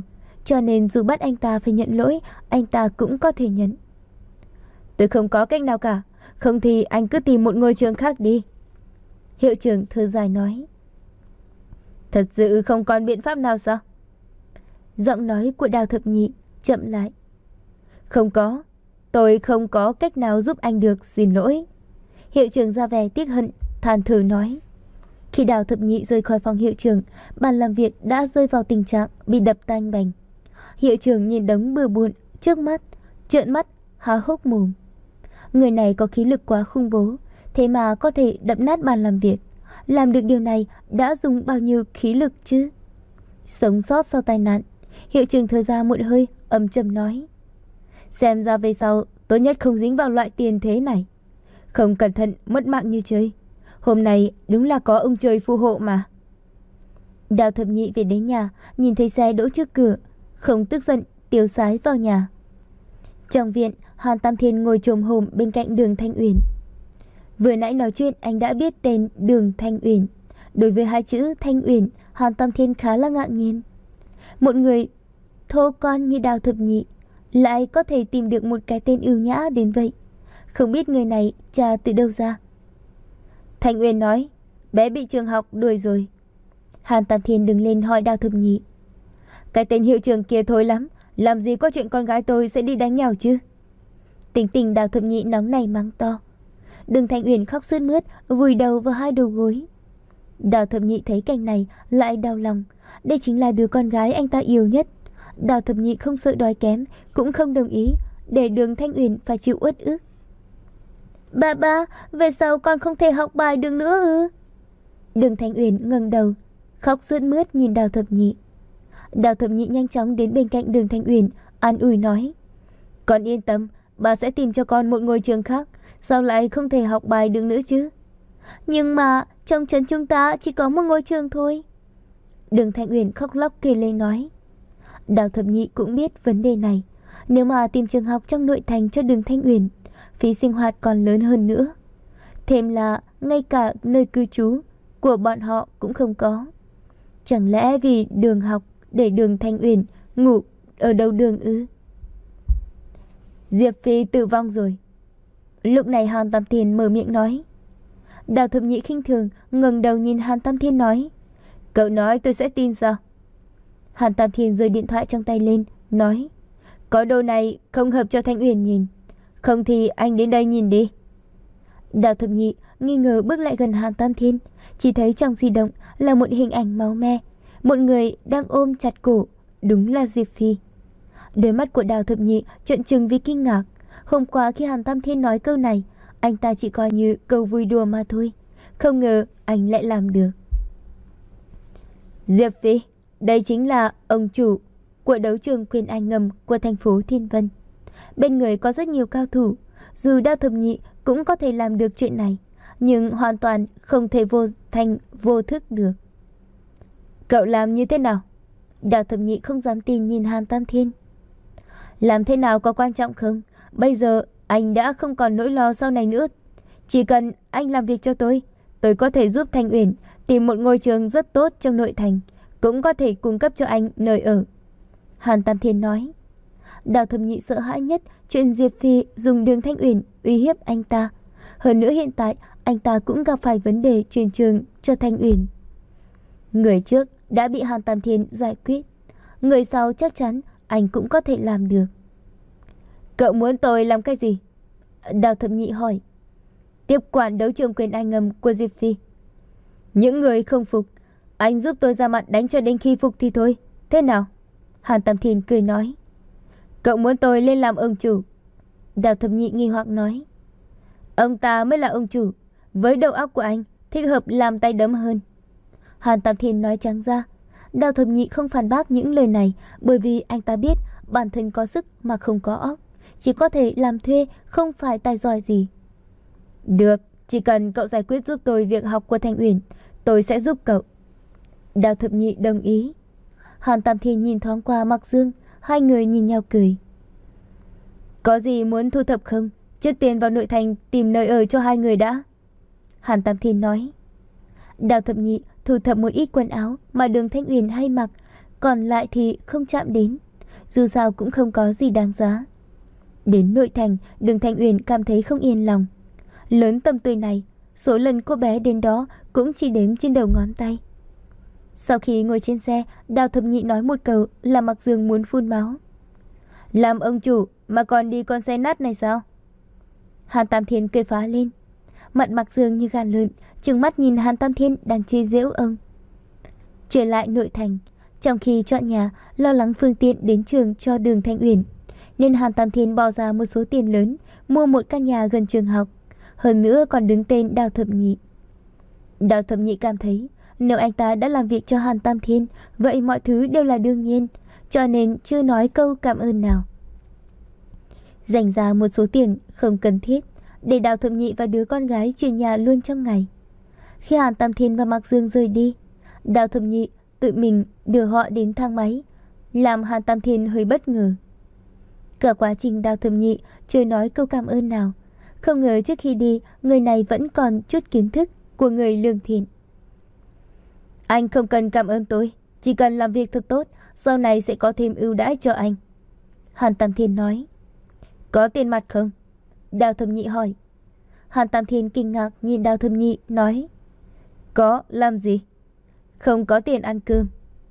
cho nên dù bắt anh ta phải nhận lỗi, anh ta cũng có thể nhận. Tôi không có cách nào cả, không thì anh cứ tìm một ngôi trường khác đi. Hiệu trưởng thở dài nói. Thật sự không còn biện pháp nào sao? Giọng nói của Đào Thập Nhị chậm lại. Không có, tôi không có cách nào giúp anh được, xin lỗi. Hiệu trưởng ra vẻ tiếc hận, than thở nói. Khi Đào Thập Nhị rời khỏi phòng hiệu trưởng, bàn làm việc đã rơi vào tình trạng bị đập tanh bành. Hiệu trưởng nhìn đống bừa bộn trước mắt, trợn mắt, há hốc mồm. Người này có khí lực quá khủng bố, thế mà có thể đập nát bàn làm việc. Làm được điều này đã dùng bao nhiêu khí lực chứ? Sống sót sau tai nạn, hiệu trưởng thở ra một hơi, âm trầm nói. Xem ra về sau tốt nhất không dính vào loại tiền thế này. Không cẩn thận mất mạng như chơi. Hôm nay đúng là có ông trời phù hộ mà. Đào Thập Nhị về đến nhà, nhìn thấy xe đỗ trước cửa, không tức giận, tiêu sái vào nhà. Trong viện, Hàn Tam Thiên ngồi chồm hổm bên cạnh Đường Thanh Uyển. Vừa nãy nói chuyện anh đã biết tên Đường Thanh Uyển. Đối với hai chữ Thanh Uyển, Hàn Tam Thiên khá là ngạc nhiên. Một người thô con như Đào Thập Nhị lại có thể tìm được một cái tên ưu nhã đến vậy. Không biết người này cha từ đâu ra. Thanh Uyển nói, bé bị trường học đuổi rồi. Hàn Tam Thiên đứng lên hỏi Đào Thập Nhị. Cái tên hiệu trưởng kia thối lắm, làm gì có chuyện con gái tôi sẽ đi đánh nhau chứ? Tính tình Đào Thập Nhị nóng này mắng to. Đường Thanh Uyển khóc sướt mướt, vùi đầu vào hai đầu gối. Đào Thập Nhị thấy cảnh này lại đau lòng. Đây chính là đứa con gái anh ta yêu nhất. Đào Thập Nhị không sợ đói kém, cũng không đồng ý để Đường Thanh Uyển phải chịu uất ức. Ba ba, về sau con không thể học bài được nữa ư? Đường Thanh Uyển ngẩng đầu, khóc sướt mướt nhìn Đào Thập Nhị. Đào Thập Nhị nhanh chóng đến bên cạnh Đường Thanh Uyển, an ủi nói. Con yên tâm, bà sẽ tìm cho con một ngôi trường khác. Sao lại không thể học bài được nữa chứ? Nhưng mà trong trấn chúng ta chỉ có một ngôi trường thôi. Đường Thanh Uyển khóc lóc kể lể nói. Đào Thập Nhị cũng biết vấn đề này. Nếu mà tìm trường học trong nội thành cho Đường Thanh Uyển, phí sinh hoạt còn lớn hơn nữa. Thêm là ngay cả nơi cư trú của bọn họ cũng không có. Chẳng lẽ vì đường học để Đường Thanh Uyển ngủ ở đầu đường ư? Diệp Phi tử vong rồi. Lúc này Hàn Tam Thiên mở miệng nói. Đào Thập Nhị khinh thường ngẩng đầu nhìn Hàn Tam Thiên nói. Cậu nói tôi sẽ tin sao? Hàn Tam Thiên giơ điện thoại trong tay lên, nói. Có đồ này không hợp cho Thanh Uyển nhìn. Không thì anh đến đây nhìn đi. Đào Thập Nhị nghi ngờ bước lại gần Hàn Tam Thiên, chỉ thấy trong di động là một hình ảnh máu me. Một người đang ôm chặt cổ, đúng là Diệp Phi. Đôi mắt của Đào Thập Nhị trợn trừng vì kinh ngạc. Hôm qua khi Hàn Tam Thiên nói câu này, anh ta chỉ coi như câu vui đùa mà thôi. Không ngờ anh lại làm được. Diệp Phi, đây chính là ông chủ của đấu trường quyền Anh ngầm của thành phố Thiên Vân. Bên người có rất nhiều cao thủ. Dù Đào Thập Nhị cũng có thể làm được chuyện này, nhưng hoàn toàn không thể vô thành vô thức được. Cậu làm như thế nào? Đào Thập Nhị không dám tin nhìn Hàn Tam Thiên. Làm thế nào có quan trọng không? Bây giờ anh đã không còn nỗi lo sau này nữa. Chỉ cần anh làm việc cho tôi, tôi có thể giúp Thanh Uyển tìm một ngôi trường rất tốt trong nội thành, cũng có thể cung cấp cho anh nơi ở. Hàn Tam Thiên nói. Đào Thập Nhị sợ hãi nhất chuyện Diệp Phi dùng Đường Thanh Uyển uy hiếp anh ta. Hơn nữa hiện tại anh ta cũng gặp phải vấn đề chuyển trường cho Thanh Uyển. Người trước đã bị Hàn Tam Thiên giải quyết, người sau chắc chắn anh cũng có thể làm được. Cậu muốn tôi làm cái gì? Đào Thập Nhị hỏi. Tiếp quản đấu trường quyền Anh ngầm của Diệp Phi. Những người không phục, anh giúp tôi ra mặt đánh cho đến khi phục thì thôi. Thế nào? Hàn Tam Thiên cười nói. Cậu muốn tôi lên làm ông chủ? Đào Thập Nhị nghi hoặc nói. Ông ta mới là ông chủ. Với đầu óc của anh, thích hợp làm tay đấm hơn. Hàn Tam Thiên nói trắng ra. Đào Thập Nhị không phản bác những lời này, bởi vì anh ta biết bản thân có sức mà không có óc, chỉ có thể làm thuê, không phải tài giỏi gì. Được, chỉ cần cậu giải quyết giúp tôi việc học của Thanh Uyển, tôi sẽ giúp cậu. Đào Thập Nhị đồng ý. Hàn Tam Thiên nhìn thoáng qua Mạc Dương, hai người nhìn nhau cười. Có gì muốn thu thập không? Trước tiên vào nội thành tìm nơi ở cho hai người đã. Hàn Tam Thiên nói. Đào Thập Nhị thu thập một ít quần áo mà Đường Thanh Uyển hay mặc, còn lại thì không chạm đến. dù sao cũng không có gì đáng giá. Đến nội thành, Đường Thanh Uyển cảm thấy không yên lòng. Lớn tầm tuổi này, số lần cô bé đến đó cũng chỉ đếm trên đầu ngón tay. Sau khi ngồi trên xe, Đào Thập Nhị nói một câu là Mặc Dương muốn phun máu. Làm ông chủ mà còn đi con xe nát này sao? Hàn Tam Thiên cười phá lên. Mặt Mặc Dương như gan lợn, trừng mắt nhìn Hàn Tam Thiên đang chê giễu ông. Trở lại nội thành, trong khi chọn nhà, lo lắng phương tiện đến trường cho Đường Thanh Uyển, nên Hàn Tam Thiên bỏ ra một số tiền lớn mua một căn nhà gần trường học, hơn nữa còn đứng tên Đào Thập Nhị. Đào Thập Nhị cảm thấy nếu anh ta đã làm việc cho Hàn Tam Thiên, vậy mọi thứ đều là đương nhiên, cho nên chưa nói câu cảm ơn nào. Dành ra một số tiền không cần thiết để Đào Thập Nhị và đứa con gái chuyển nhà luôn trong ngày. Khi Hàn Tam Thiên và Mặc Dương rời đi, Đào Thập Nhị tự mình đưa họ đến thang máy, làm Hàn Tam Thiên hơi bất ngờ. Cả quá trình Đào Thập Nhị chưa nói câu cảm ơn nào, không ngờ trước khi đi, người này vẫn còn chút kiến thức của người lương thiện. Anh không cần cảm ơn tôi, chỉ cần làm việc thật tốt, sau này sẽ có thêm ưu đãi cho anh. Hàn Tam Thiên nói. Có tiền mặt không? Đào Thập Nhị hỏi. Hàn Tam Thiên kinh ngạc nhìn Đào Thập Nhị nói. Có, làm gì? Không có tiền ăn cơm.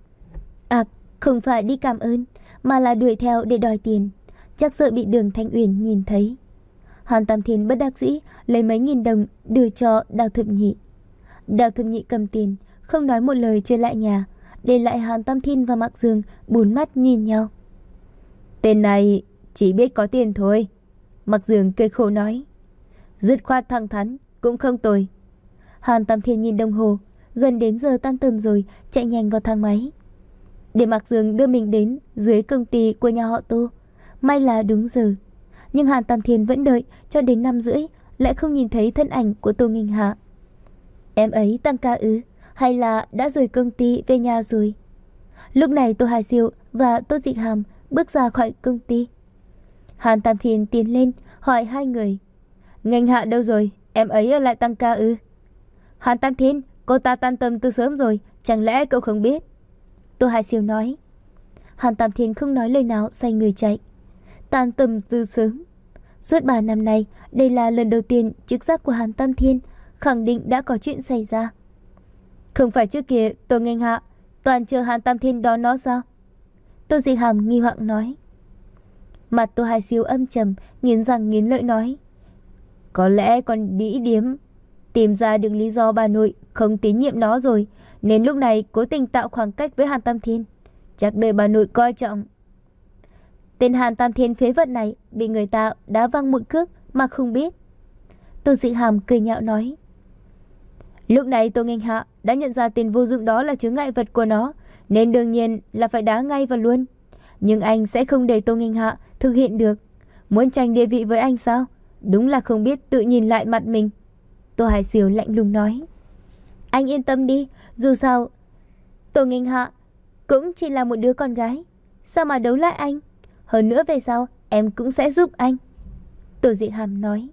À, không phải đi cảm ơn, mà là đuổi theo để đòi tiền. Chắc sợ bị Đường Thanh Uyển nhìn thấy. Hàn Tam Thiên bất đắc dĩ lấy mấy nghìn đồng đưa cho Đào Thập Nhị. Đào Thập Nhị cầm tiền, không nói một lời trở lại nhà, để lại Hàn Tam Thiên và Mặc Dương bốn mắt nhìn nhau. Tên này chỉ biết có tiền thôi. Mặc Dương cười khổ nói. Dứt khoát thẳng thắn, cũng không tồi. Hàn Tam Thiên nhìn đồng hồ, gần đến giờ tan tầm rồi, chạy nhanh vào thang máy. Để Mặc Dương đưa mình đến dưới công ty của nhà họ Tô. May là đúng giờ. Nhưng Hàn Tam Thiên vẫn đợi cho đến năm rưỡi, lại không nhìn thấy thân ảnh của Tô Nghênh Hạ. Em ấy tăng ca ư? Hay là đã rời công ty về nhà rồi? Lúc này Tô Hải Siêu và Tô Dịch Hàm bước ra khỏi công ty. Hàn Tam Thiên tiến lên hỏi hai người. Nghênh Hạ đâu rồi? Em ấy ở lại tăng ca ư? Hàn Tam Thiên, cô ta tan tầm từ sớm rồi, chẳng lẽ cậu không biết? Tô Hải Siêu nói. Hàn Tam Thiên không nói lời nào, xoay người chạy. Tan tầm từ sớm. Suốt ba năm nay, đây là lần đầu tiên trực giác của Hàn Tam Thiên khẳng định đã có chuyện xảy ra. Không phải trước kia Tô Nghênh Hạ toàn chờ Hàn Tam Thiên đón nó sao? Tô Dịch Hàm nghi hoặc nói. Mặt Tô Hải Siêu âm trầm, nghiến răng nghiến lợi nói. Có lẽ con đĩ điếm tìm ra được lý do bà nội không tín nhiệm nó rồi, nên lúc này cố tình tạo khoảng cách với Hàn Tam Thiên. Chắc để bà nội coi trọng. Tên Hàn Tam Thiên phế vật này bị người ta đá văng một cước mà không biết. Tô Dịch Hàm cười nhạo nói. Lúc này Tô Nghênh Hạ đã nhận ra tiền vô dụng đó là chướng ngại vật của nó, nên đương nhiên là phải đá ngay vào luôn. Nhưng anh sẽ không để Tô Nghênh Hạ thực hiện được. Muốn tranh địa vị với anh sao? Đúng là không biết tự nhìn lại mặt mình. Tô Hải Siêu lạnh lùng nói. Anh yên tâm đi, dù sao Tô Nghênh Hạ cũng chỉ là một đứa con gái, sao mà đấu lại anh? Hơn nữa về sau em cũng sẽ giúp anh. Tô Dị Hàm nói.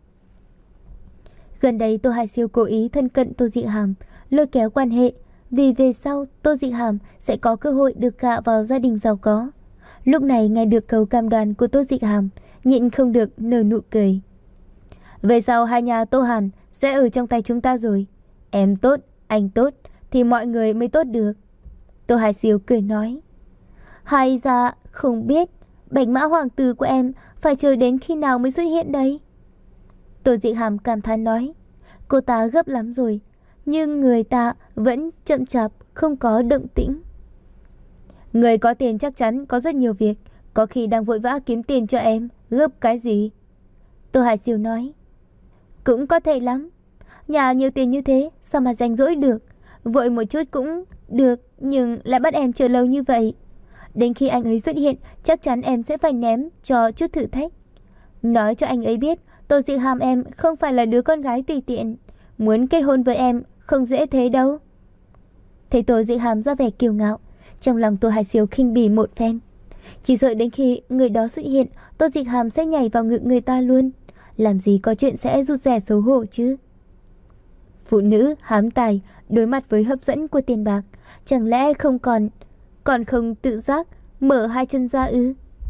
Gần đây Tô Hải Siêu cố ý thân cận Tô Dị Hàm, lôi kéo quan hệ, vì về sau Tô Dị Hàm sẽ có cơ hội được gả vào gia đình giàu có. Lúc này nghe được câu cam đoan của Tô Dị Hàm, nhịn không được nở nụ cười. Về sau hai nhà Tô Hàn sẽ ở trong tay chúng ta rồi. Em tốt, anh tốt thì mọi người mới tốt được. Tô Hải Siêu cười nói. Hay ra không biết Bạch Mã Hoàng tử của em phải chờ đến khi nào mới xuất hiện đây? Tô Dị Hàm cảm thán nói. Cô ta gấp lắm rồi, nhưng người ta vẫn chậm chạp không có động tĩnh. Người có tiền chắc chắn có rất nhiều việc, có khi đang vội vã kiếm tiền cho em, gấp cái gì? Tô Hải Siêu nói. Cũng có thể lắm. Nhà nhiều tiền như thế, sao mà rảnh rỗi được? Vội một chút cũng được, nhưng lại bắt em chờ lâu như vậy. Đến khi anh ấy xuất hiện, chắc chắn em sẽ phải ném cho chút thử thách. Nói cho anh ấy biết, Tô Dị Hàm em không phải là đứa con gái tùy tiện. Muốn kết hôn với em không dễ thế đâu. Thấy Tô Dị Hàm ra vẻ kiêu ngạo, trong lòng Tô Hải Siêu khinh bỉ một phen. Chỉ sợ đến khi người đó xuất hiện, Tô Dị Hàm sẽ nhảy vào ngực người ta luôn. Làm gì có chuyện sẽ rụt rè xấu hổ chứ. Phụ nữ hám tài đối mặt với hấp dẫn của tiền bạc, chẳng lẽ không còn Còn không tự giác mở hai chân ra ư?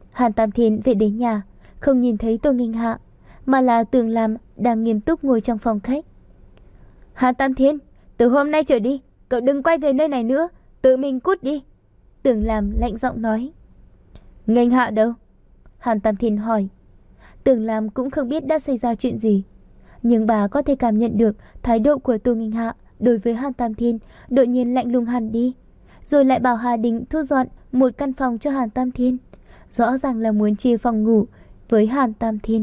Hàn Tam Thiên về đến nhà, không nhìn thấy Tô Nghênh Hạ, mà là Tường Lam đang nghiêm túc ngồi trong phòng khách. Hàn Tam Thiên, từ hôm nay trở đi, cậu đừng quay về nơi này nữa, tự mình cút đi. Tường Lam lạnh giọng nói. Nghênh Hạ đâu? Hàn Tam Thiên hỏi. Tường Lam cũng không biết đã xảy ra chuyện gì, nhưng bà có thể cảm nhận được thái độ của Tô Nghênh Hạ đối với Hàn Tam Thiên đột nhiên lạnh lùng hẳn đi, rồi lại bảo Hà Đình thu dọn một căn phòng cho Hàn Tam Thiên, rõ ràng là muốn chia phòng ngủ với Hàn Tam Thiên.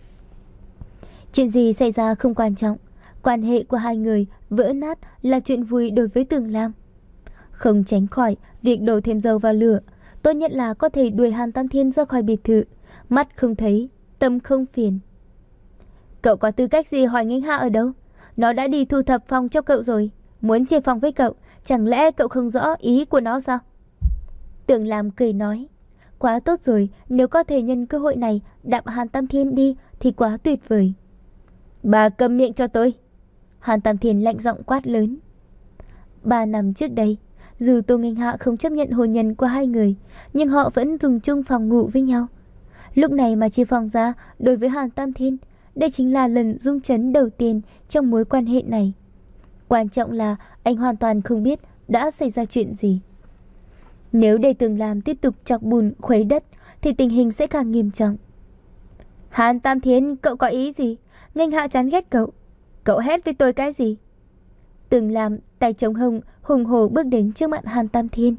Chuyện gì xảy ra không quan trọng, quan hệ của hai người vỡ nát là chuyện vui đối với Tường Lam. Không tránh khỏi việc đổ thêm dầu vào lửa, tốt nhất là có thể đuổi Hàn Tam Thiên ra khỏi biệt thự, mắt không thấy, tâm không phiền. Cậu có tư cách gì hỏi Nghênh Hạ ở đâu? Nó đã đi thu thập phòng cho cậu rồi, muốn chia phòng với cậu, chẳng lẽ cậu không rõ ý của nó sao? Tường Lam cười nói. Quá tốt rồi, nếu có thể nhân cơ hội này đạp Hàn Tam Thiên đi thì quá tuyệt vời. Bà câm miệng cho tôi. Hàn Tam Thiên lạnh giọng quát lớn. Ba năm trước đây, dù Tô Nghênh Hạ không chấp nhận hôn nhân của hai người, nhưng họ vẫn dùng chung phòng ngủ với nhau. Lúc này mà chia phòng ra, đối với Hàn Tam Thiên, đây chính là lần rung chấn đầu tiên trong mối quan hệ này. Quan trọng là anh hoàn toàn không biết đã xảy ra chuyện gì. Nếu để Tường Lam tiếp tục chọc bùn khuấy đất thì tình hình sẽ càng nghiêm trọng. Hàn Tam Thiên, cậu có ý gì? Nghênh Hạ chán ghét cậu. Cậu hét với tôi cái gì? Tường Lam tay chống hông hùng hổ bước đến trước mặt Hàn Tam Thiên.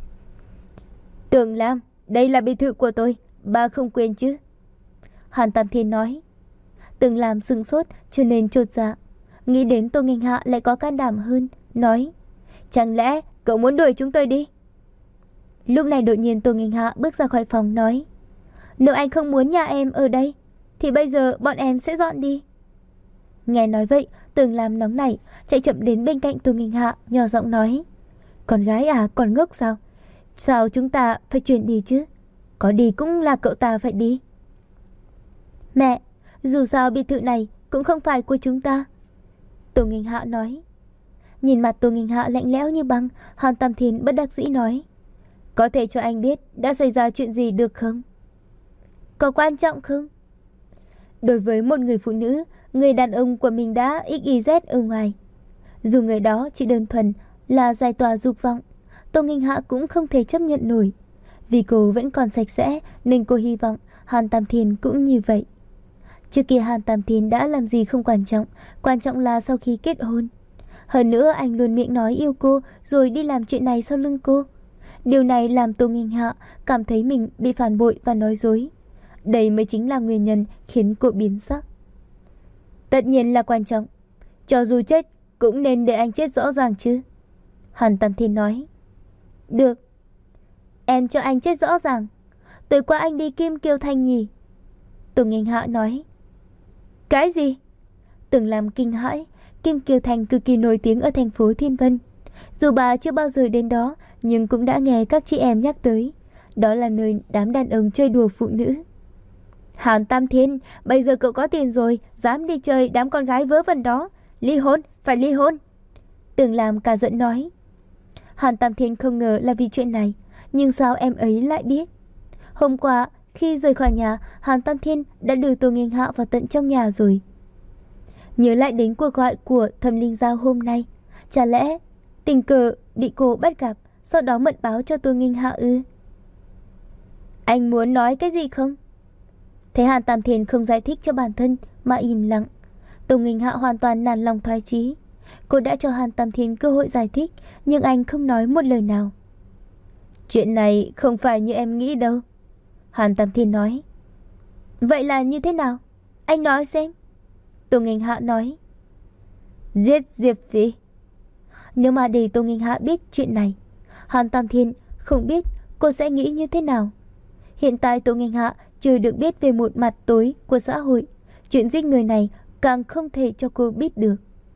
Tường Lam, đây là biệt thự của tôi, bà không quên chứ? Hàn Tam Thiên nói. Tường Lam sững sốt cho nên chột dạ, nghĩ đến Tô Nghênh Hạ lại có can đảm hơn, nói. Chẳng lẽ cậu muốn đuổi chúng tôi đi? Lúc này đột nhiên Tô Nghênh Hạ bước ra khỏi phòng nói. Nếu anh không muốn nhà em ở đây thì bây giờ bọn em sẽ dọn đi. Nghe nói vậy, Tường Lam nóng nảy chạy chậm đến bên cạnh Tô Nghênh Hạ, nhỏ giọng nói. Con gái à, còn ngốc sao? Sao chúng ta phải chuyển đi chứ? Có đi cũng là cậu ta phải đi. Mẹ, dù sao biệt thự này cũng không phải của chúng ta, Tô Nghênh Hạ nói. Nhìn mặt Tô Nghênh Hạ lạnh lẽo như băng, Hàn Tam Thiên bất đắc dĩ nói. Có thể cho anh biết đã xảy ra chuyện gì được không? Có quan trọng không? Đối với một người phụ nữ, người đàn ông của mình đã ích y dét ở ngoài. Dù người đó chỉ đơn thuần là giải tỏa dục vọng, Tô Nghênh Hạ cũng không thể chấp nhận nổi. Vì cô vẫn còn sạch sẽ nên cô hy vọng Hàn Tam Thiên cũng như vậy. Trước kia Hàn Tam Thiên đã làm gì không quan trọng, quan trọng là sau khi kết hôn. Hơn nữa anh luôn miệng nói yêu cô rồi đi làm chuyện này sau lưng cô. Điều này làm Tô Nghênh Hạ cảm thấy mình bị phản bội và nói dối. Đây mới chính là nguyên nhân khiến cô biến sắc. Tất nhiên là quan trọng. Cho dù chết cũng nên để anh chết rõ ràng chứ, Hàn Tam Thiên nói. Được, em cho anh chết rõ ràng. Tối qua anh đi Kim Kiều Thành nhỉ? Tô Nghênh Hạ nói. Cái gì? Tường Lam kinh hãi. Kim Kiều Thành cực kỳ nổi tiếng ở thành phố Thiên Vân. Dù bà chưa bao giờ đến đó, nhưng cũng đã nghe các chị em nhắc tới. Đó là nơi đám đàn ông chơi đùa phụ nữ. Hàn Tam Thiên, bây giờ cậu có tiền rồi, dám đi chơi đám con gái vớ vẩn đó. Ly hôn, phải ly hôn. Tường Lam cả giận nói. Hàn Tam Thiên không ngờ là vì chuyện này, nhưng sao em ấy lại biết? Hôm qua, khi rời khỏi nhà, Hàn Tam Thiên đã đưa Tô Nghênh Hạ vào tận trong nhà rồi. Nhớ lại đến cuộc gọi của Thẩm Linh Giao hôm nay, chả lẽ tình cờ bị cô bắt gặp, sau đó mật báo cho Tô Nghênh Hạ ư? Anh muốn nói cái gì không? Thấy Hàn Tam Thiên không giải thích cho bản thân mà im lặng, Tô Nghênh Hạ hoàn toàn nản lòng thoái chí. Cô đã cho Hàn Tam Thiên cơ hội giải thích, nhưng anh không nói một lời nào. Chuyện này không phải như em nghĩ đâu, Hàn Tam Thiên nói. Vậy là như thế nào? Anh nói xem. Tô Nghênh Hạ nói. Giết Diệp Phi. Nếu mà để Tô Nghênh Hạ biết chuyện này, Hàn Tam Thiên không biết cô sẽ nghĩ như thế nào. Hiện tại Tô Nghênh Hạ chưa được biết về một mặt tối của xã hội, chuyện giết người này càng không thể cho cô biết được.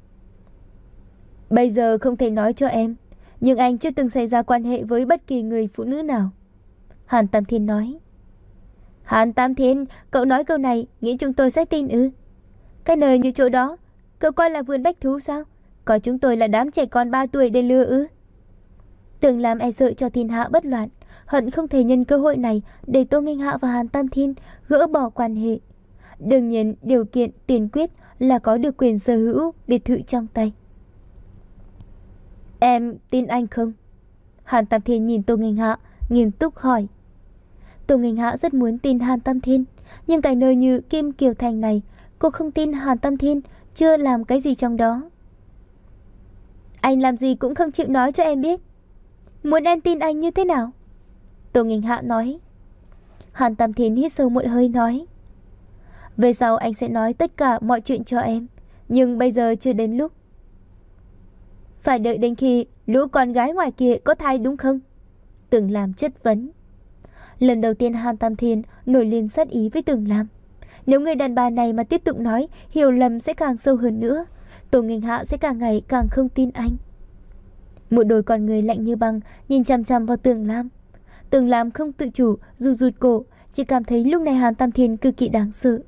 Bây giờ không thể nói cho em, nhưng anh chưa từng xảy ra quan hệ với bất kỳ người phụ nữ nào, Hàn Tam Thiên nói. Hàn Tam Thiên, cậu nói câu này nghĩ chúng tôi sẽ tin ư? Cái nơi như chỗ đó, cậu coi là vườn bách thú sao? Coi chúng tôi là đám trẻ con ba tuổi để lừa ư? Tường Lam e sợ cho thiên hạ bất loạn, hận không thể nhân cơ hội này để Tô Nghênh Hạ và Hàn Tam Thiên gỡ bỏ quan hệ. Đương nhiên, điều kiện tiên quyết là có được quyền sở hữu biệt thự trong tay. Em tin anh không? Hàn Tam Thiên nhìn Tô Nghênh Hạ, nghiêm túc hỏi. Tô Nghênh Hạ rất muốn tin Hàn Tam Thiên, nhưng cái nơi như Kim Kiều Thành này, cô không tin Hàn Tam Thiên chưa làm cái gì trong đó. Anh làm gì cũng không chịu nói cho em biết. Muốn em tin anh như thế nào? Tô Nghênh Hạ nói. Hàn Tam Thiên hít sâu một hơi nói. Về sau anh sẽ nói tất cả mọi chuyện cho em, nhưng bây giờ chưa đến lúc. Phải đợi đến khi lũ con gái ngoài kia có thai đúng không? Tưởng Lam chất vấn. Lần đầu tiên Hàn Tam Thiên nổi lên sát ý với Tưởng Lam. Nếu người đàn bà này mà tiếp tục nói, hiểu lầm sẽ càng sâu hơn nữa. Tô Nghênh Hạ sẽ càng ngày càng không tin anh. Một đôi con người lạnh như băng nhìn chằm chằm vào Tưởng Lam. Tưởng Lam không tự chủ rụt rụt cổ, chỉ cảm thấy lúc này Hàn Tam Thiên cực kỳ đáng sợ.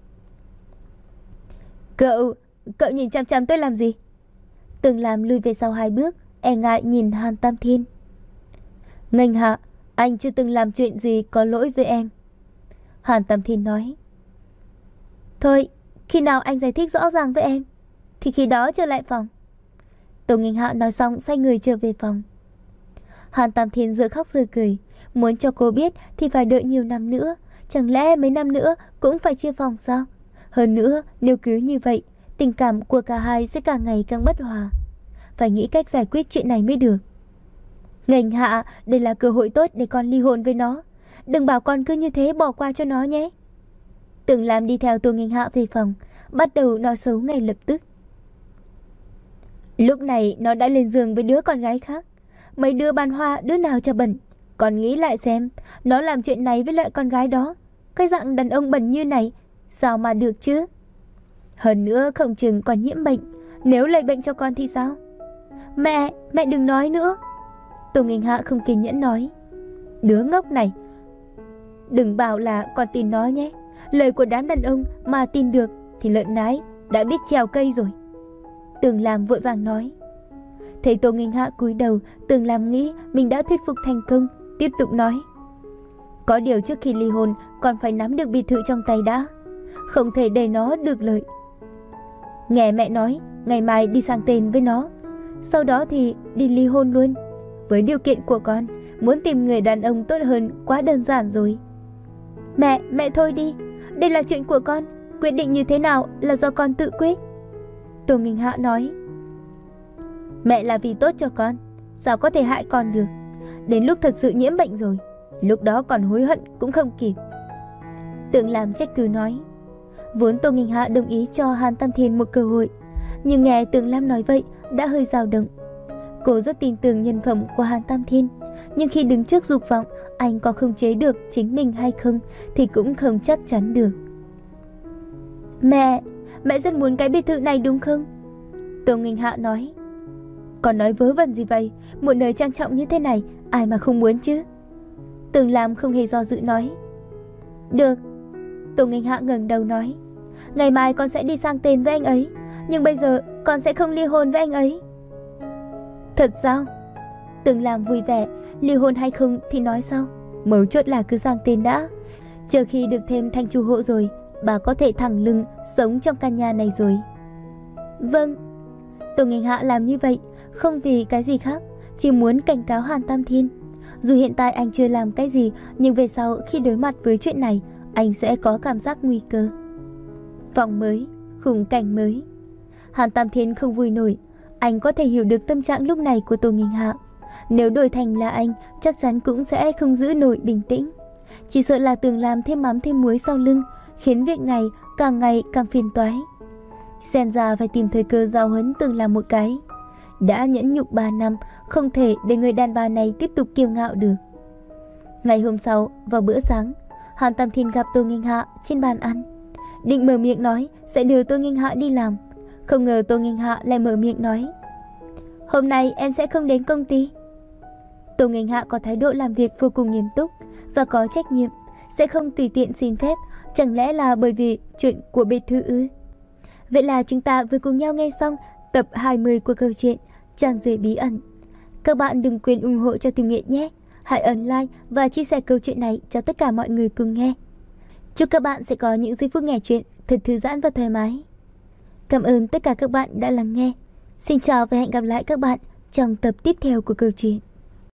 Cậu, cậu nhìn chằm chằm tôi làm gì? Tưởng Lam lùi về sau hai bước, e ngại nhìn Hàn Tam Thiên. Nghênh Hạ, anh chưa từng làm chuyện gì có lỗi với em. Hàn Tam Thiên nói. Thôi, khi nào anh giải thích rõ ràng với em, thì khi đó trở lại phòng. Tô Nghênh Hạ nói xong xoay người trở về phòng. Hàn Tam Thiên giữa khóc giữa cười. Muốn cho cô biết thì phải đợi nhiều năm nữa. Chẳng lẽ mấy năm nữa cũng phải chia phòng sao? Hơn nữa, nếu cứ như vậy, tình cảm của cả hai sẽ càng ngày càng bất hòa. Phải nghĩ cách giải quyết chuyện này mới được. Nghênh Hạ, đây là cơ hội tốt để con ly hôn với nó. Đừng bảo con cứ như thế bỏ qua cho nó nhé. Tưởng Lam đi theo Tô Nghênh Hạ về phòng, bắt đầu nói xấu ngay lập tức. Lúc này nó đã lên giường với đứa con gái khác. Mấy đứa ban hoa đứa nào cho bẩn. Con nghĩ lại xem, nó làm chuyện này với lại con gái đó. Cái dạng đàn ông bẩn như này, sao mà được chứ? Hơn nữa không chừng còn nhiễm bệnh. Nếu lây bệnh cho con thì sao? Mẹ, mẹ đừng nói nữa. Tô Nghênh Hạ không kiên nhẫn nói. Đứa ngốc này, đừng bảo là con tin nó nhé. Lời của đám đàn ông mà tin được thì lợn nái đã biết trèo cây rồi. Tưởng Lam vội vàng nói. Thấy Tô Nghênh Hạ cúi đầu, Tưởng Lam nghĩ mình đã thuyết phục thành công, tiếp tục nói. Có điều trước khi ly hôn còn phải nắm được biệt thự trong tay đã, không thể để nó được lợi. Nghe mẹ nói, ngày mai đi sang tên với nó, sau đó thì đi ly hôn luôn. Với điều kiện của con, muốn tìm người đàn ông tốt hơn quá đơn giản rồi. Mẹ, mẹ thôi đi. Đây là chuyện của con. Quyết định như thế nào là do con tự quyết. Tô Nghênh Hạ nói. Mẹ là vì tốt cho con, sao có thể hại con được. Đến lúc thật sự nhiễm bệnh rồi, lúc đó còn hối hận cũng không kịp. Tưởng Lam trách cứ nói. Vốn Tô Nghênh Hạ đồng ý cho Hàn Tam Thiên một cơ hội, nhưng nghe Tưởng Lam nói vậy đã hơi dao động. Cô rất tin tưởng nhân phẩm của Hàn Tam Thiên, nhưng khi đứng trước dục vọng anh có khống chế được chính mình hay không thì cũng không chắc chắn được. Mẹ, mẹ rất muốn cái biệt thự này đúng không? Tô Nghênh Hạ nói. Con nói vớ vẩn gì vậy? Một nơi trang trọng như thế này, ai mà không muốn chứ? Tưởng Lam không hề do dự nói. Được. Tô Nghênh Hạ ngẩng đầu nói. Ngày mai con sẽ đi sang tên với anh ấy, nhưng bây giờ con sẽ không ly hôn với anh ấy. Thật sao? Tưởng Lam vui vẻ. Ly hôn hay không thì nói sau, mấu chốt là cứ sang tên đã. Chờ khi được thêm thanh chủ hộ rồi, bà có thể thẳng lưng sống trong căn nhà này rồi. Vâng. Tô Nghênh Hạ làm như vậy không vì cái gì khác, chỉ muốn cảnh cáo Hàn Tam Thiên. Dù hiện tại anh chưa làm cái gì, nhưng về sau khi đối mặt với chuyện này, anh sẽ có cảm giác nguy cơ. Phòng mới, khung cảnh mới. Hàn Tam Thiên không vui nổi. Anh có thể hiểu được tâm trạng lúc này của Tô Nghênh Hạ. Nếu đổi thành là anh, chắc chắn cũng sẽ không giữ nổi bình tĩnh. Chỉ sợ là Tưởng Lam thêm mắm thêm muối sau lưng, khiến việc này càng ngày càng phiền toái. Xem ra phải tìm thời cơ giáo huấn Tưởng Lam một cái. Đã nhẫn nhục ba năm, không thể để người đàn bà này tiếp tục kiêu ngạo được. Ngày hôm sau, vào bữa sáng, Hàn Tam Thiên gặp Tô Nghênh Hạ trên bàn ăn. Định mở miệng nói sẽ đưa Tô Nghênh Hạ đi làm, không ngờ Tô Nghênh Hạ lại mở miệng nói. Hôm nay em sẽ không đến công ty. Tô Nghênh Hạ có thái độ làm việc vô cùng nghiêm túc và có trách nhiệm, sẽ không tùy tiện xin phép. Chẳng lẽ là bởi vì chuyện của biệt thự ư? Vậy là chúng ta vừa cùng nhau nghe xong tập hai mươi của câu chuyện Chàng rể bí ẩn. Các bạn đừng quên ủng hộ cho Tìm Nghệ nhé. hãy ấn like và chia sẻ câu chuyện này cho tất cả mọi người cùng nghe. Chúc các bạn sẽ có những giây phút nghe chuyện thật thư giãn và thoải mái. Cảm ơn tất cả các bạn đã lắng nghe. Xin chào và hẹn gặp lại các bạn trong tập tiếp theo của câu chuyện.